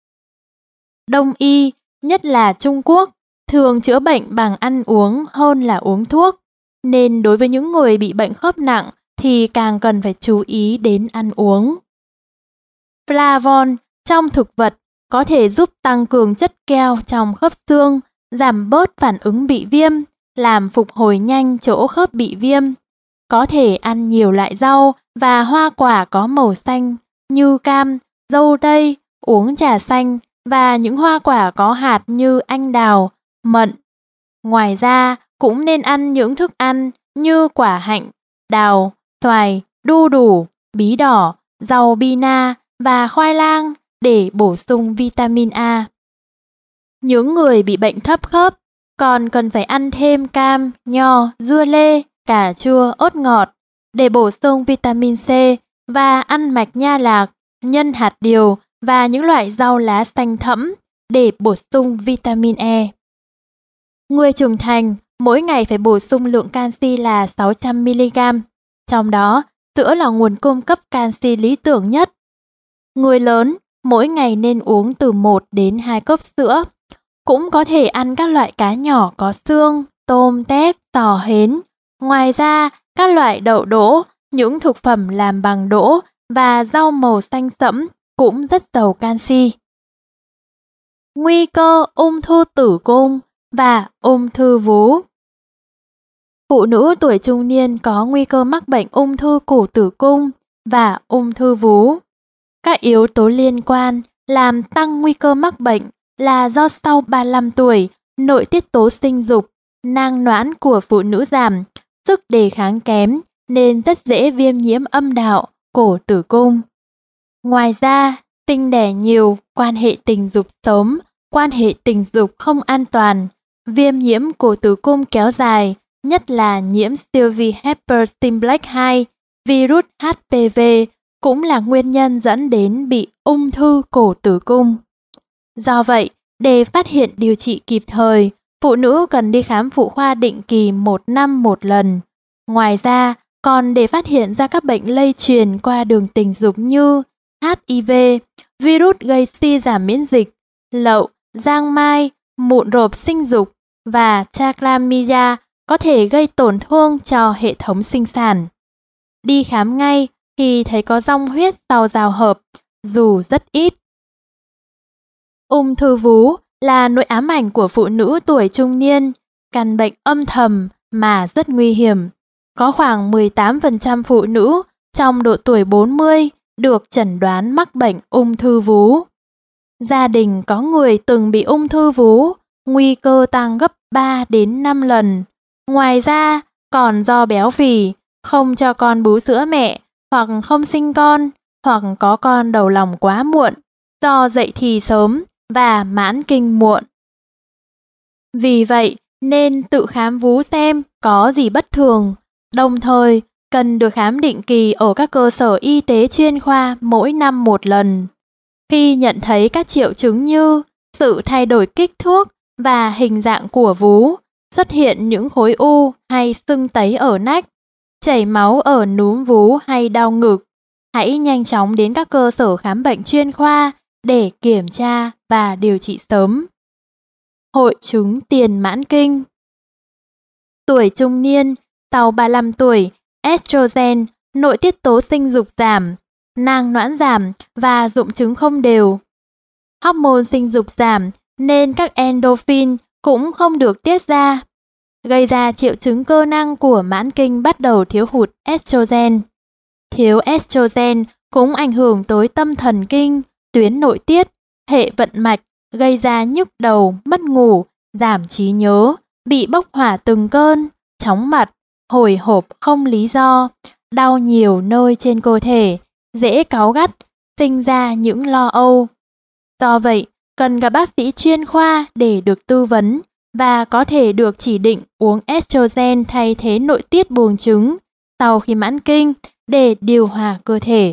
Speaker 1: Đông y, nhất là Trung Quốc, thường chữa bệnh bằng ăn uống hơn là uống thuốc, nên đối với những người bị bệnh khớp nặng thì càng cần phải chú ý đến ăn uống. Flavon trong thực vật có thể giúp tăng cường chất keo trong khớp xương, giảm bớt phản ứng bị viêm, làm phục hồi nhanh chỗ khớp bị viêm. Có thể ăn nhiều loại rau và hoa quả có màu xanh như cam, dâu tây, uống trà xanh và những hoa quả có hạt như anh đào, mận. Ngoài ra, cũng nên ăn những thức ăn như quả hạnh, đào, xoài, đu đủ, bí đỏ, rau bina và khoai lang để bổ sung vitamin A. Những người bị bệnh thấp khớp còn cần phải ăn thêm cam, nho, dưa lê, cà chua, ớt ngọt để bổ sung vitamin C và ăn mạch nha lạc, nhân hạt điều và những loại rau lá xanh thẫm để bổ sung vitamin E. Người trưởng thành mỗi ngày phải bổ sung lượng canxi là sáu trăm mi-li-gam, trong đó sữa là nguồn cung cấp canxi lý tưởng nhất. Người lớn mỗi ngày nên uống từ một đến hai cốc sữa, cũng có thể ăn các loại cá nhỏ có xương, tôm, tép, sò hến. Ngoài ra, các loại đậu đỗ, những thực phẩm làm bằng đỗ và rau màu xanh sẫm cũng rất giàu canxi. Nguy cơ ung thư tử cung và ung thư vú. Phụ nữ tuổi trung niên có nguy cơ mắc bệnh ung thư cổ tử cung và ung thư vú. Các yếu tố liên quan làm tăng nguy cơ mắc bệnh là do sau ba mươi lăm tuổi, nội tiết tố sinh dục, nang nõn của phụ nữ giảm, sức đề kháng kém nên rất dễ viêm nhiễm âm đạo, cổ tử cung. Ngoài ra, sinh đẻ nhiều, quan hệ tình dục sớm, quan hệ tình dục không an toàn, viêm nhiễm cổ tử cung kéo dài, nhất là nhiễm siêu vi herpes simplex hai, virus hát pê vê cũng là nguyên nhân dẫn đến bị ung thư cổ tử cung. Do vậy, để phát hiện điều trị kịp thời, phụ nữ cần đi khám phụ khoa định kỳ một năm một lần. Ngoài ra, còn để phát hiện ra các bệnh lây truyền qua đường tình dục như hát i vê, virus gây suy giảm miễn dịch, lậu, giang mai, mụn rộp sinh dục và chlamydia có thể gây tổn thương cho hệ thống sinh sản. Đi khám ngay khi thấy có dòng huyết sau giao hợp, dù rất ít. Ung thư vú là nỗi ám ảnh của phụ nữ tuổi trung niên, căn bệnh âm thầm mà rất nguy hiểm. Có khoảng mười tám phần trăm phụ nữ trong độ tuổi bốn mươi được chẩn đoán mắc bệnh ung thư vú. Gia đình có người từng bị ung thư vú, nguy cơ tăng gấp ba đến năm lần. Ngoài ra, còn do béo phì, không cho con bú sữa mẹ, hoặc không sinh con, hoặc có con đầu lòng quá muộn, do dậy thì sớm và mãn kinh muộn. Vì vậy, nên tự khám vú xem có gì bất thường, đồng thời cần được khám định kỳ ở các cơ sở y tế chuyên khoa mỗi năm một lần. Khi nhận thấy các triệu chứng như sự thay đổi kích thước và hình dạng của vú, xuất hiện những khối u hay sưng tấy ở nách, chảy máu ở núm vú hay đau ngực, hãy nhanh chóng đến các cơ sở khám bệnh chuyên khoa để kiểm tra và điều trị sớm. Hội chứng tiền mãn kinh. Tuổi trung niên, sau ba mươi lăm tuổi, estrogen, nội tiết tố sinh dục giảm, nang nõn giảm và rụng trứng không đều. Hormone sinh dục giảm nên các endorphin cũng không được tiết ra, gây ra triệu chứng cơ năng của mãn kinh bắt đầu thiếu hụt estrogen. Thiếu estrogen cũng ảnh hưởng tới tâm thần kinh, tuyến nội tiết, hệ vận mạch, gây ra nhức đầu, mất ngủ, giảm trí nhớ, bị bốc hỏa từng cơn, chóng mặt, hồi hộp không lý do, đau nhiều nơi trên cơ thể, dễ cáu gắt, sinh ra những lo âu. Do vậy, cần gặp bác sĩ chuyên khoa để được tư vấn và có thể được chỉ định uống estrogen thay thế nội tiết buồng trứng sau khi mãn kinh để điều hòa cơ thể.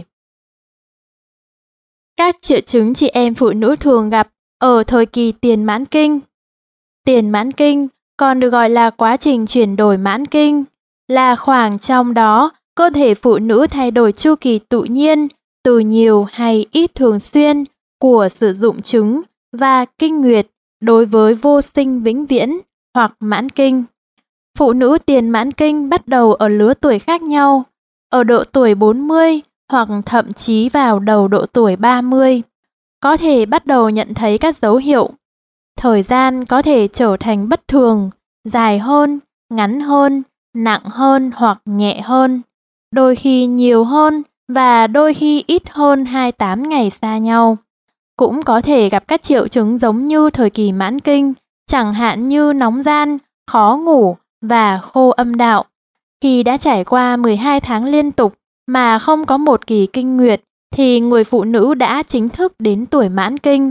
Speaker 1: Các triệu chứng chị em phụ nữ thường gặp ở thời kỳ tiền mãn kinh. Tiền mãn kinh còn được gọi là quá trình chuyển đổi mãn kinh, là khoảng trong đó cơ thể phụ nữ thay đổi chu kỳ tự nhiên từ nhiều hay ít thường xuyên của sử dụng trứng và kinh nguyệt đối với vô sinh vĩnh viễn hoặc mãn kinh. Phụ nữ tiền mãn kinh bắt đầu ở lứa tuổi khác nhau, ở độ tuổi bốn mươi hoặc thậm chí vào đầu độ tuổi ba mươi. Có thể bắt đầu nhận thấy các dấu hiệu. Thời gian có thể trở thành bất thường, dài hơn, ngắn hơn, nặng hơn hoặc nhẹ hơn, đôi khi nhiều hơn và đôi khi ít hơn hai mươi tám ngày xa nhau. Cũng có thể gặp các triệu chứng giống như thời kỳ mãn kinh, chẳng hạn như nóng ran, khó ngủ và khô âm đạo. Khi đã trải qua mười hai tháng liên tục mà không có một kỳ kinh nguyệt, thì người phụ nữ đã chính thức đến tuổi mãn kinh.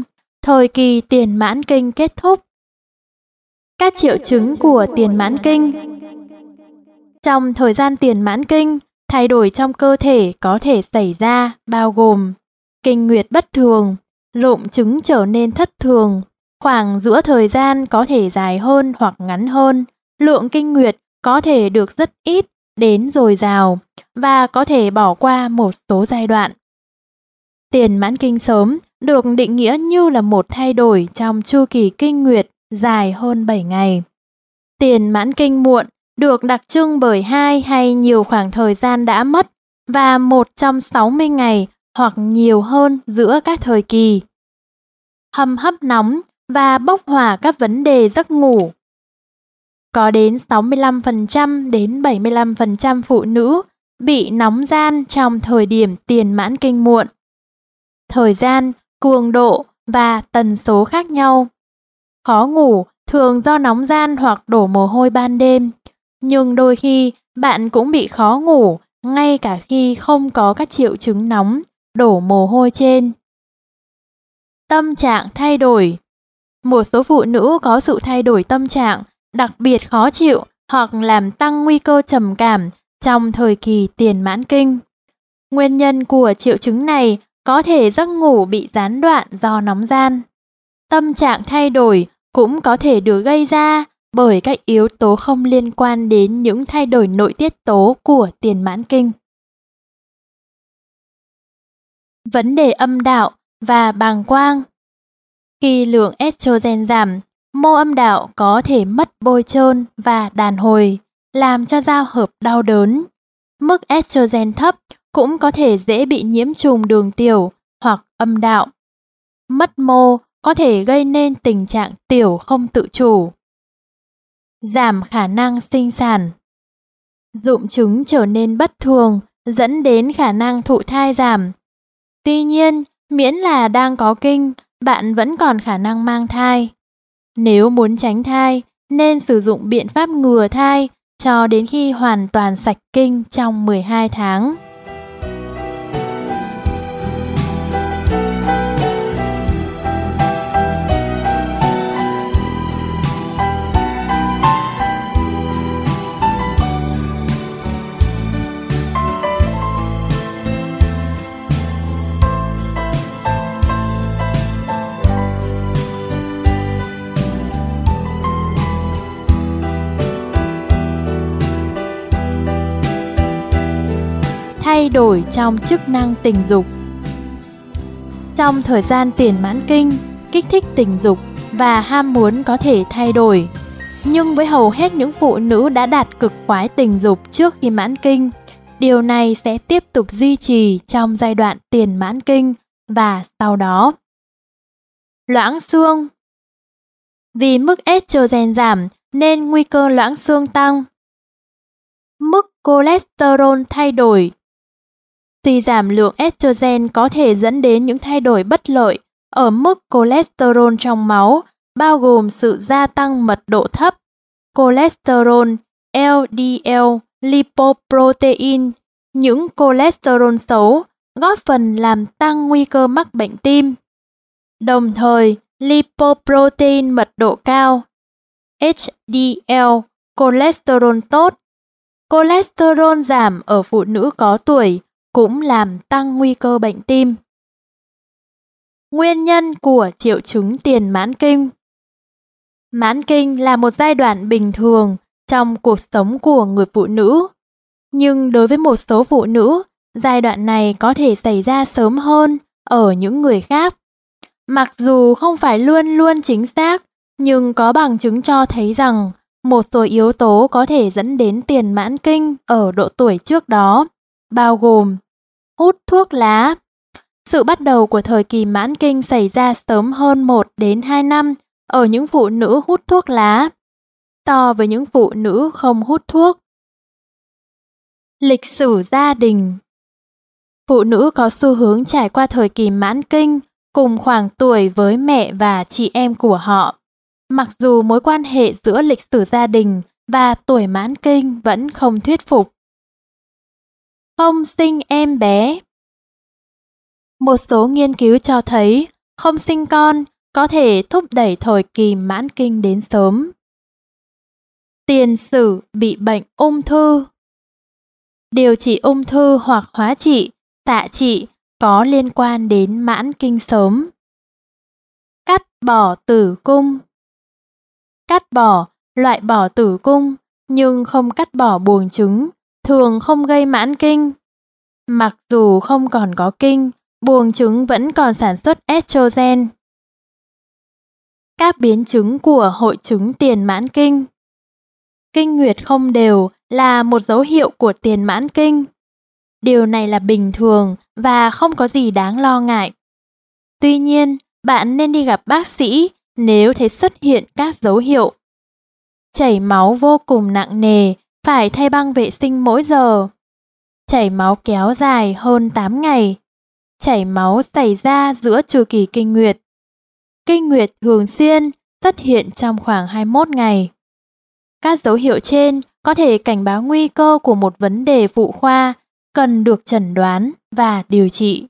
Speaker 1: thời kỳ tiền mãn kinh kết thúc. Các triệu chứng của tiền mãn kinh. Trong thời gian tiền mãn kinh, thay đổi trong cơ thể có thể xảy ra bao gồm kinh nguyệt bất thường, rụng trứng trở nên thất thường, khoảng giữa thời gian có thể dài hơn hoặc ngắn hơn, lượng kinh nguyệt có thể được rất ít đến dồi dào và có thể bỏ qua một số giai đoạn. Tiền mãn kinh sớm được định nghĩa như là một thay đổi trong chu kỳ kinh nguyệt dài hơn bảy ngày. Tiền mãn kinh muộn được đặc trưng bởi hai hay nhiều khoảng thời gian đã mất và một trăm sáu mươi ngày hoặc nhiều hơn giữa các thời kỳ. Hâm hấp nóng và bốc hỏa các vấn đề giấc ngủ. Có đến sáu mươi lăm phần trăm đến bảy mươi lăm phần trăm phụ nữ bị nóng ran trong thời điểm tiền mãn kinh muộn. Thời gian, cường độ và tần số khác nhau. Khó ngủ thường do nóng ran hoặc đổ mồ hôi ban đêm, nhưng đôi khi bạn cũng bị khó ngủ ngay cả khi không có các triệu chứng nóng, đổ mồ hôi trên. Tâm trạng thay đổi. Một số phụ nữ có sự thay đổi tâm trạng đặc biệt khó chịu hoặc làm tăng nguy cơ trầm cảm trong thời kỳ tiền mãn kinh. Nguyên nhân của triệu chứng này có thể giấc ngủ bị gián đoạn do nóng ran. Tâm trạng thay đổi cũng có thể được gây ra bởi các yếu tố không liên quan đến những thay đổi nội tiết tố của tiền mãn kinh. Vấn đề âm đạo và bàng quang. Khi lượng estrogen giảm, mô âm đạo có thể mất bôi trơn và đàn hồi, làm cho giao hợp đau đớn. Mức estrogen thấp cũng có thể dễ bị nhiễm trùng đường tiểu hoặc âm đạo. Mất mô có thể gây nên tình trạng tiểu không tự chủ. Giảm khả năng sinh sản. Rụng trứng trở nên bất thường dẫn đến khả năng thụ thai giảm. Tuy nhiên, miễn là đang có kinh, bạn vẫn còn khả năng mang thai. Nếu muốn tránh thai, nên sử dụng biện pháp ngừa thai cho đến khi hoàn toàn sạch kinh trong mười hai tháng. Thay đổi trong chức năng tình dục. Trong thời gian tiền mãn kinh, kích thích tình dục và ham muốn có thể thay đổi. Nhưng với hầu hết những phụ nữ đã đạt cực khoái tình dục trước khi mãn kinh, điều này sẽ tiếp tục duy trì trong giai đoạn tiền mãn kinh và sau đó. Loãng xương. Vì mức estrogen giảm nên nguy cơ loãng xương tăng. Mức cholesterol thay đổi. Suy giảm lượng estrogen có thể dẫn đến những thay đổi bất lợi ở mức cholesterol trong máu, bao gồm sự gia tăng mật độ thấp, cholesterol, L D L, lipoprotein, những cholesterol xấu, góp phần làm tăng nguy cơ mắc bệnh tim. Đồng thời, lipoprotein mật độ cao, H D L, cholesterol tốt. Cholesterol giảm ở phụ nữ có tuổi cũng làm tăng nguy cơ bệnh tim. Nguyên nhân của triệu chứng tiền mãn kinh. Mãn kinh là một giai đoạn bình thường trong cuộc sống của người phụ nữ. Nhưng đối với một số phụ nữ, giai đoạn này có thể xảy ra sớm hơn ở những người khác. Mặc dù không phải luôn luôn chính xác, nhưng có bằng chứng cho thấy rằng một số yếu tố có thể dẫn đến tiền mãn kinh ở độ tuổi trước đó, bao gồm hút thuốc lá. Sự bắt đầu của thời kỳ mãn kinh xảy ra sớm hơn một đến hai năm ở những phụ nữ hút thuốc lá, so với những phụ nữ không hút thuốc. Lịch sử gia đình. Phụ nữ có xu hướng trải qua thời kỳ mãn kinh cùng khoảng tuổi với mẹ và chị em của họ, mặc dù mối quan hệ giữa lịch sử gia đình và tuổi mãn kinh vẫn không thuyết phục. Không sinh em bé. Một số nghiên cứu cho thấy không sinh con có thể thúc đẩy thời kỳ mãn kinh đến sớm. Tiền sử bị bệnh ung thư. Điều trị ung thư hoặc hóa trị, xạ trị có liên quan đến mãn kinh sớm. Cắt bỏ tử cung. Cắt bỏ, loại bỏ tử cung nhưng không cắt bỏ buồng trứng, thường không gây mãn kinh. Mặc dù không còn có kinh, buồng trứng vẫn còn sản xuất estrogen. Các biến chứng của hội chứng tiền mãn kinh. Kinh nguyệt không đều là một dấu hiệu của tiền mãn kinh. Điều này là bình thường và không có gì đáng lo ngại. Tuy nhiên, bạn nên đi gặp bác sĩ nếu thấy xuất hiện các dấu hiệu. Chảy máu vô cùng nặng nề, phải thay băng vệ sinh mỗi giờ. Chảy máu kéo dài hơn tám ngày. Chảy máu xảy ra giữa chu kỳ kinh nguyệt. Kinh nguyệt thường xuyên xuất hiện trong khoảng hai mươi mốt ngày. Các dấu hiệu trên có thể cảnh báo nguy cơ của một vấn đề phụ khoa cần được chẩn đoán và điều trị.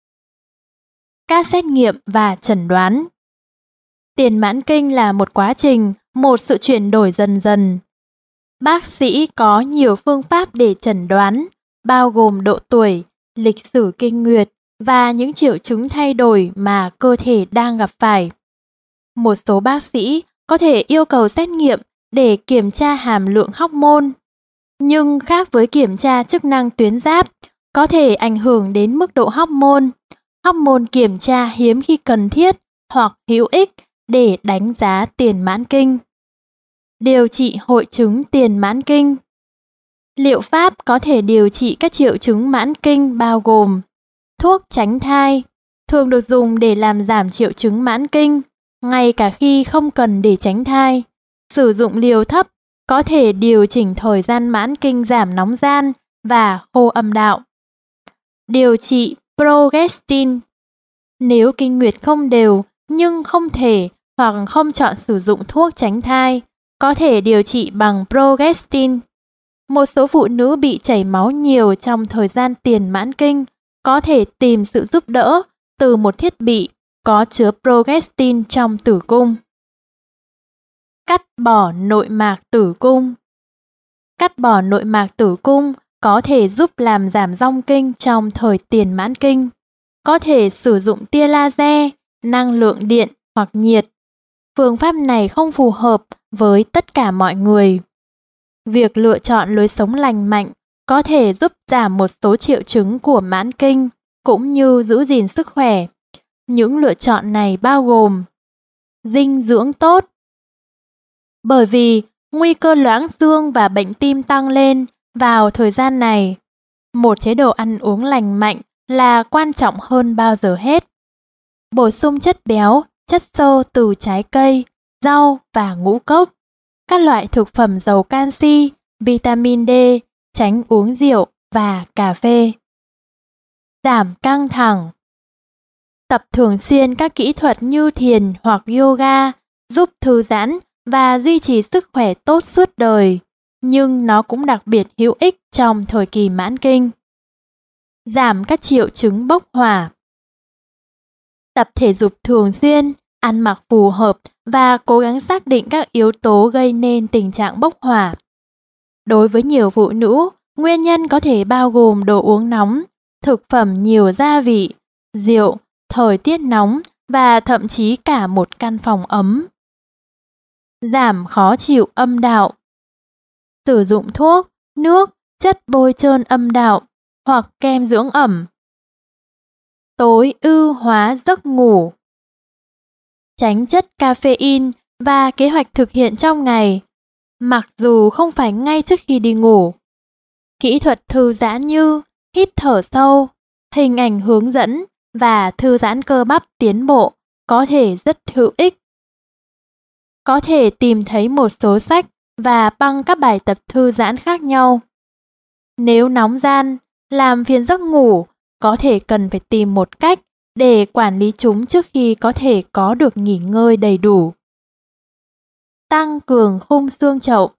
Speaker 1: Các xét nghiệm và chẩn đoán. Tiền mãn kinh là một quá trình, một sự chuyển đổi dần dần. Bác sĩ có nhiều phương pháp để chẩn đoán, bao gồm độ tuổi, lịch sử kinh nguyệt và những triệu chứng thay đổi mà cơ thể đang gặp phải. Một số bác sĩ có thể yêu cầu xét nghiệm để kiểm tra hàm lượng hormone, nhưng khác với kiểm tra chức năng tuyến giáp, có thể ảnh hưởng đến mức độ hormone. Hormone kiểm tra hiếm khi cần thiết hoặc hữu ích để đánh giá tiền mãn kinh. Điều trị hội chứng tiền mãn kinh. Liệu pháp có thể điều trị các triệu chứng mãn kinh bao gồm thuốc tránh thai, thường được dùng để làm giảm triệu chứng mãn kinh, ngay cả khi không cần để tránh thai. Sử dụng liều thấp có thể điều chỉnh thời gian mãn kinh giảm nóng gian và khô âm đạo. Điều trị progestin. Nếu kinh nguyệt không đều nhưng không thể hoặc không chọn sử dụng thuốc tránh thai, có thể điều trị bằng progestin. Một số phụ nữ bị chảy máu nhiều trong thời gian tiền mãn kinh có thể tìm sự giúp đỡ từ một thiết bị có chứa progestin trong tử cung. Cắt bỏ nội mạc tử cung. Cắt bỏ nội mạc tử cung có thể giúp làm giảm rong kinh trong thời tiền mãn kinh. Có thể sử dụng tia laser, năng lượng điện hoặc nhiệt. Phương pháp này không phù hợp với tất cả mọi người. Việc lựa chọn lối sống lành mạnh có thể giúp giảm một số triệu chứng của mãn kinh cũng như giữ gìn sức khỏe. Những lựa chọn này bao gồm dinh dưỡng tốt. Bởi vì nguy cơ loãng xương và bệnh tim tăng lên vào thời gian này, một chế độ ăn uống lành mạnh là quan trọng hơn bao giờ hết. Bổ sung chất béo, chất xơ từ trái cây, rau và ngũ cốc, các loại thực phẩm giàu canxi, vitamin D, tránh uống rượu và cà phê. Giảm căng thẳng. Tập thường xuyên các kỹ thuật như thiền hoặc yoga giúp thư giãn và duy trì sức khỏe tốt suốt đời, nhưng nó cũng đặc biệt hữu ích trong thời kỳ mãn kinh. Giảm các triệu chứng bốc hỏa. Tập thể dục thường xuyên, ăn mặc phù hợp và cố gắng xác định các yếu tố gây nên tình trạng bốc hỏa. Đối với nhiều phụ nữ, nguyên nhân có thể bao gồm đồ uống nóng, thực phẩm nhiều gia vị, rượu, thời tiết nóng và thậm chí cả một căn phòng ấm. Giảm khó chịu âm đạo. Sử dụng thuốc, nước, chất bôi trơn âm đạo hoặc kem dưỡng ẩm. Tối ưu hóa giấc ngủ. Tránh chất caffeine và kế hoạch thực hiện trong ngày, mặc dù không phải ngay trước khi đi ngủ. Kỹ thuật thư giãn như hít thở sâu, hình ảnh hướng dẫn và thư giãn cơ bắp tiến bộ có thể rất hữu ích. Có thể tìm thấy một số sách và băng các bài tập thư giãn khác nhau. Nếu nóng gian, làm phiền giấc ngủ, có thể cần phải tìm một cách để quản lý chúng trước khi có thể có được nghỉ ngơi đầy đủ. Tăng cường khung xương chậu.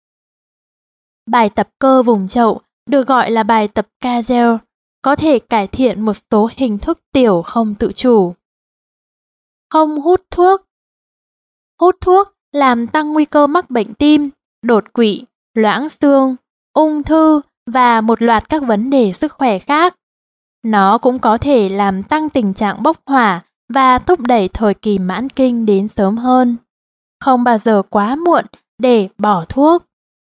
Speaker 1: Bài tập cơ vùng chậu được gọi là bài tập Kegel, có thể cải thiện một số hình thức tiểu không tự chủ. không hút thuốc. Hút thuốc làm tăng nguy cơ mắc bệnh tim, đột quỵ, loãng xương, ung thư và một loạt các vấn đề sức khỏe khác. Nó cũng có thể làm tăng tình trạng bốc hỏa và thúc đẩy thời kỳ mãn kinh đến sớm hơn. Không bao giờ quá muộn để bỏ thuốc.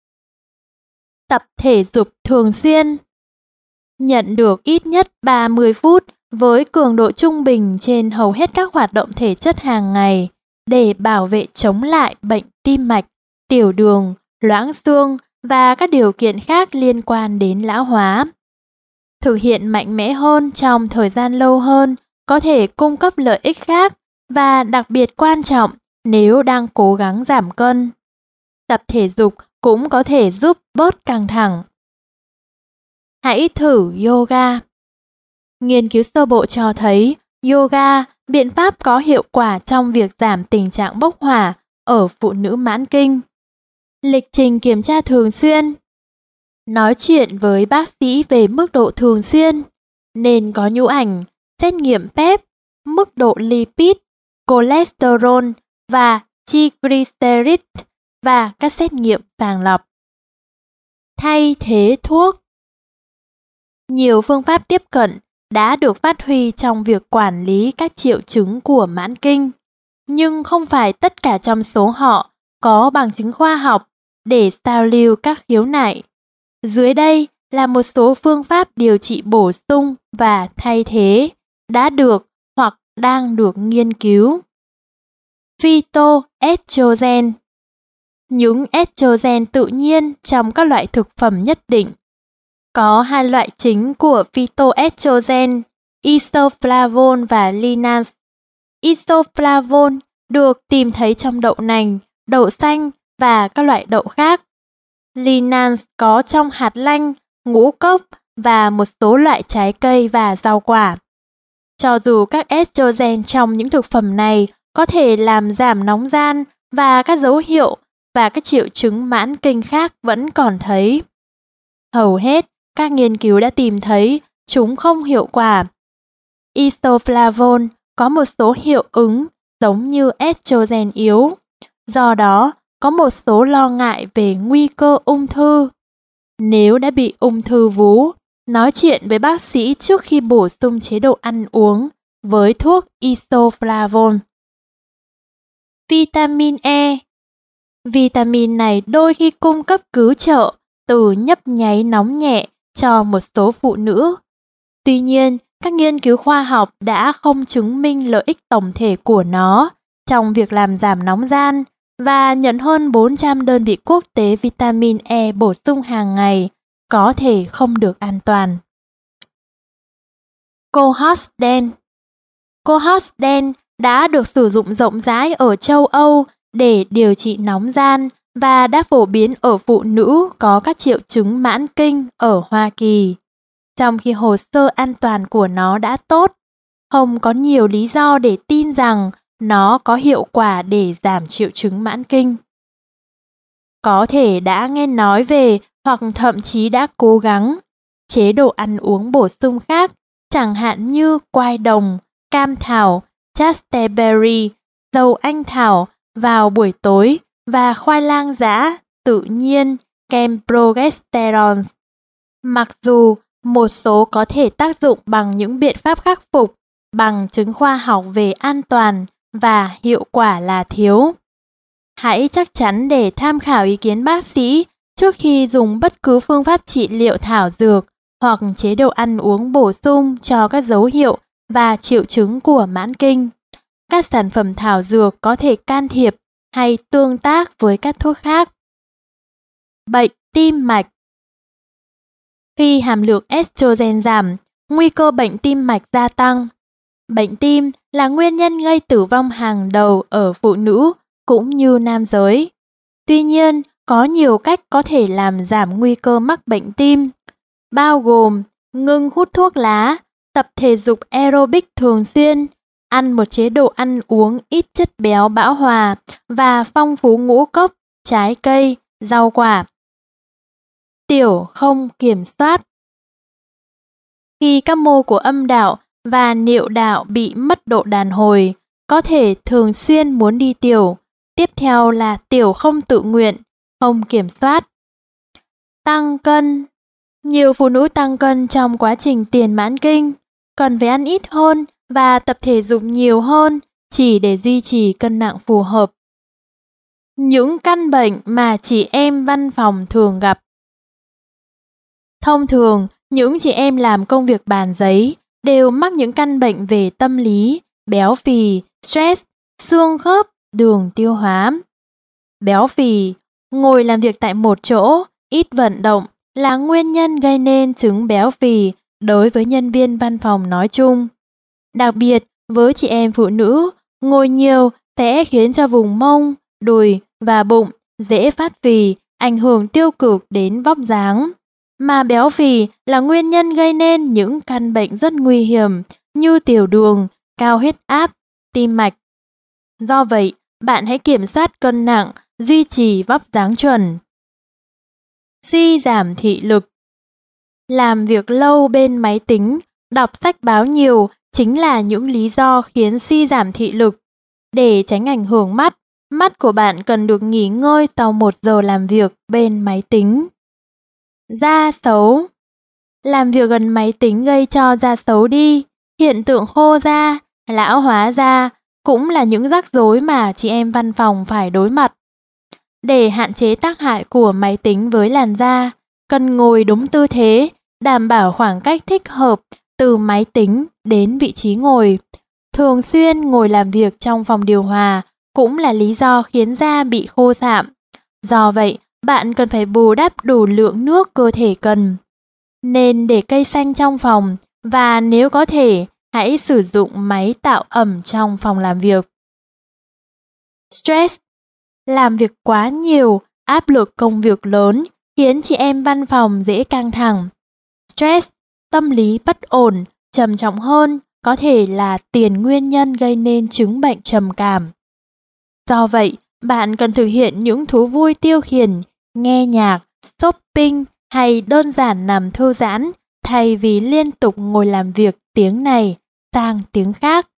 Speaker 1: Tập thể dục thường xuyên. Nhận được ít nhất ba mươi phút với cường độ trung bình trên hầu hết các hoạt động thể chất hàng ngày để bảo vệ chống lại bệnh tim mạch, tiểu đường, loãng xương và các điều kiện khác liên quan đến lão hóa. Thực hiện mạnh mẽ hơn trong thời gian lâu hơn có thể cung cấp lợi ích khác và đặc biệt quan trọng nếu đang cố gắng giảm cân. Tập thể dục cũng có thể giúp bớt căng thẳng. Hãy thử yoga. Nghiên cứu sơ bộ cho thấy yoga, biện pháp có hiệu quả trong việc giảm tình trạng bốc hỏa ở phụ nữ mãn kinh. Lịch trình kiểm tra thường xuyên. Nói chuyện với bác sĩ về mức độ thường xuyên, nên có nhũ ảnh, xét nghiệm pép, mức độ lipid, cholesterol và triglycerid và các xét nghiệm sàng lọc. Thay thế thuốc. Nhiều phương pháp tiếp cận đã được phát huy trong việc quản lý các triệu chứng của mãn kinh, nhưng không phải tất cả trong số họ có bằng chứng khoa học để sao lưu các khiếu nại. Dưới đây là một số phương pháp điều trị bổ sung và thay thế đã được hoặc đang được nghiên cứu. Phytoestrogen. Những estrogen tự nhiên trong các loại thực phẩm nhất định. Có hai loại chính của phytoestrogen, isoflavone và linase. Isoflavone được tìm thấy trong đậu nành, đậu xanh và các loại đậu khác. Linase có trong hạt lanh, ngũ cốc và một số loại trái cây và rau quả. Cho dù các estrogen trong những thực phẩm này có thể làm giảm nóng ran và các dấu hiệu và các triệu chứng mãn kinh khác vẫn còn thấy. Hầu hết các nghiên cứu đã tìm thấy chúng không hiệu quả. Isoflavone có một số hiệu ứng giống như estrogen yếu, do đó có một số lo ngại về nguy cơ ung thư. Nếu đã bị ung thư vú, nói chuyện với bác sĩ trước khi bổ sung chế độ ăn uống với thuốc isoflavone. Vitamin E. Vitamin này đôi khi cung cấp cứu trợ từ nhấp nháy nóng nhẹ cho một số phụ nữ. Tuy nhiên, các nghiên cứu khoa học đã không chứng minh lợi ích tổng thể của nó trong việc làm giảm nóng ran và nhận hơn bốn trăm đơn vị quốc tế vitamin E bổ sung hàng ngày có thể không được an toàn. Cohosh đen. Cohosh đen đã được sử dụng rộng rãi ở châu Âu để điều trị nóng ran và đã phổ biến ở phụ nữ có các triệu chứng mãn kinh ở Hoa Kỳ. Trong khi hồ sơ an toàn của nó đã tốt, không có nhiều lý do để tin rằng nó có hiệu quả để giảm triệu chứng mãn kinh. Có thể đã nghe nói về hoặc thậm chí đã cố gắng chế độ ăn uống bổ sung khác, chẳng hạn như quai đồng, cam thảo, chasteberry, dầu anh thảo vào buổi tối và khoai lang giã tự nhiên kem progesterone. Mặc dù một số có thể tác dụng bằng những biện pháp khắc phục, bằng chứng khoa học về an toàn và hiệu quả là thiếu. Hãy chắc chắn để tham khảo ý kiến bác sĩ trước khi dùng bất cứ phương pháp trị liệu thảo dược hoặc chế độ ăn uống bổ sung cho các dấu hiệu và triệu chứng của mãn kinh. Các sản phẩm thảo dược có thể can thiệp hay tương tác với các thuốc khác. Bệnh tim mạch. Khi hàm lượng estrogen giảm, nguy cơ bệnh tim mạch gia tăng. Bệnh tim là nguyên nhân gây tử vong hàng đầu ở phụ nữ cũng như nam giới. Tuy nhiên, có nhiều cách có thể làm giảm nguy cơ mắc bệnh tim, bao gồm ngừng hút thuốc lá, tập thể dục aerobic thường xuyên, ăn một chế độ ăn uống ít chất béo bão hòa và phong phú ngũ cốc, trái cây, rau quả. Tiểu không kiểm soát. Khi các mô của âm đạo và niệu đạo bị mất độ đàn hồi, có thể thường xuyên muốn đi tiểu. Tiếp theo là tiểu không tự nguyện, không kiểm soát. Tăng cân. Nhiều phụ nữ tăng cân trong quá trình tiền mãn kinh, cần phải ăn ít hơn và tập thể dục nhiều hơn chỉ để duy trì cân nặng phù hợp. Những căn bệnh mà chị em văn phòng thường gặp. Thông thường, những chị em làm công việc bàn giấy đều mắc những căn bệnh về tâm lý, béo phì, stress, xương khớp, đường tiêu hóa. Béo phì, ngồi làm việc tại một chỗ, ít vận động là nguyên nhân gây nên chứng béo phì đối với nhân viên văn phòng nói chung. Đặc biệt với chị em phụ nữ, ngồi nhiều sẽ khiến cho vùng mông, đùi và bụng dễ phát phì, ảnh hưởng tiêu cực đến vóc dáng. Mà béo phì là nguyên nhân gây nên những căn bệnh rất nguy hiểm như tiểu đường, cao huyết áp, tim mạch. Do vậy, bạn hãy kiểm soát cân nặng, duy trì vóc dáng chuẩn. Suy giảm thị lực. Làm việc lâu bên máy tính, đọc sách báo nhiều chính là những lý do khiến suy giảm thị lực. Để tránh ảnh hưởng mắt, mắt của bạn cần được nghỉ ngơi sau một giờ làm việc bên máy tính. Da xấu. Làm việc gần máy tính gây cho da xấu đi, hiện tượng khô da, lão hóa da cũng là những rắc rối mà chị em văn phòng phải đối mặt. Để hạn chế tác hại của máy tính với làn da, cần ngồi đúng tư thế, đảm bảo khoảng cách thích hợp từ máy tính đến vị trí ngồi. Thường xuyên ngồi làm việc trong phòng điều hòa cũng là lý do khiến da bị khô rạm. Do vậy, bạn cần phải bù đắp đủ lượng nước cơ thể cần. Nên để cây xanh trong phòng và nếu có thể, hãy sử dụng máy tạo ẩm trong phòng làm việc. Stress. Làm việc quá nhiều, áp lực công việc lớn khiến chị em văn phòng dễ căng thẳng. Stress, tâm lý bất ổn, trầm trọng hơn, có thể là tiền nguyên nhân gây nên chứng bệnh trầm cảm. Do vậy, bạn cần thực hiện những thú vui tiêu khiển, nghe nhạc, shopping hay đơn giản nằm thư giãn thay vì liên tục ngồi làm việc tiếng này sang tiếng khác.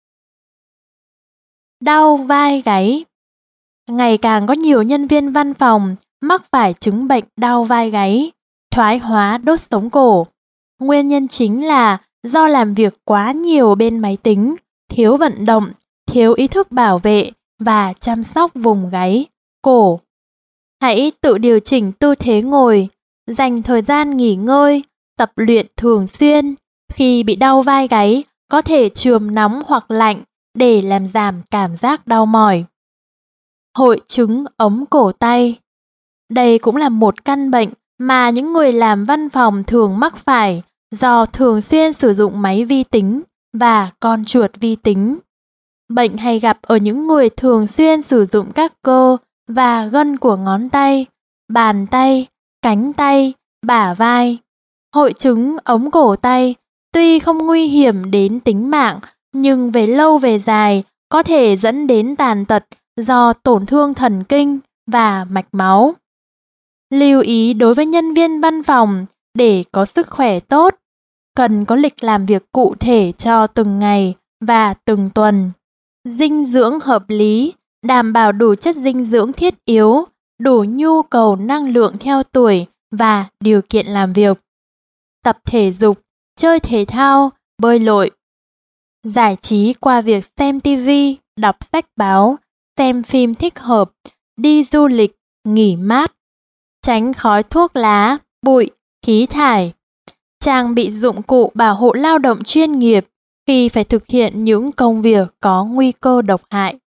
Speaker 1: Đau vai gáy. Ngày càng có nhiều nhân viên văn phòng mắc phải chứng bệnh đau vai gáy, thoái hóa đốt sống cổ. Nguyên nhân chính là do làm việc quá nhiều bên máy tính, thiếu vận động, thiếu ý thức bảo vệ và chăm sóc vùng gáy, cổ. Hãy tự điều chỉnh tư thế ngồi, dành thời gian nghỉ ngơi, tập luyện thường xuyên. Khi bị đau vai gáy, có thể chườm nóng hoặc lạnh để làm giảm cảm giác đau mỏi. Hội chứng ống cổ tay. Đây cũng là một căn bệnh mà những người làm văn phòng thường mắc phải do thường xuyên sử dụng máy vi tính và con chuột vi tính. Bệnh hay gặp ở những người thường xuyên sử dụng các cơ và gân của ngón tay, bàn tay, cánh tay, bả vai. Hội chứng ống cổ tay tuy không nguy hiểm đến tính mạng nhưng về lâu về dài có thể dẫn đến tàn tật do tổn thương thần kinh và mạch máu. Lưu ý đối với nhân viên văn phòng để có sức khỏe tốt, cần có lịch làm việc cụ thể cho từng ngày và từng tuần. Dinh dưỡng hợp lý, đảm bảo đủ chất dinh dưỡng thiết yếu, đủ nhu cầu năng lượng theo tuổi và điều kiện làm việc. Tập thể dục, chơi thể thao, bơi lội. Giải trí qua việc xem ti vi, đọc sách báo, xem phim thích hợp, đi du lịch, nghỉ mát. Tránh khói thuốc lá, bụi, khí thải. Trang bị dụng cụ bảo hộ lao động chuyên nghiệp khi phải thực hiện những công việc có nguy cơ độc hại.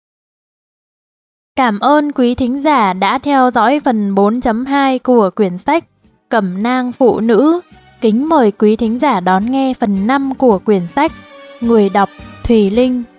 Speaker 1: Cảm ơn quý thính giả đã theo dõi phần bốn chấm hai của quyển sách Cẩm nang phụ nữ. Kính mời quý thính giả đón nghe phần năm của quyển sách. Người đọc Thùy Linh.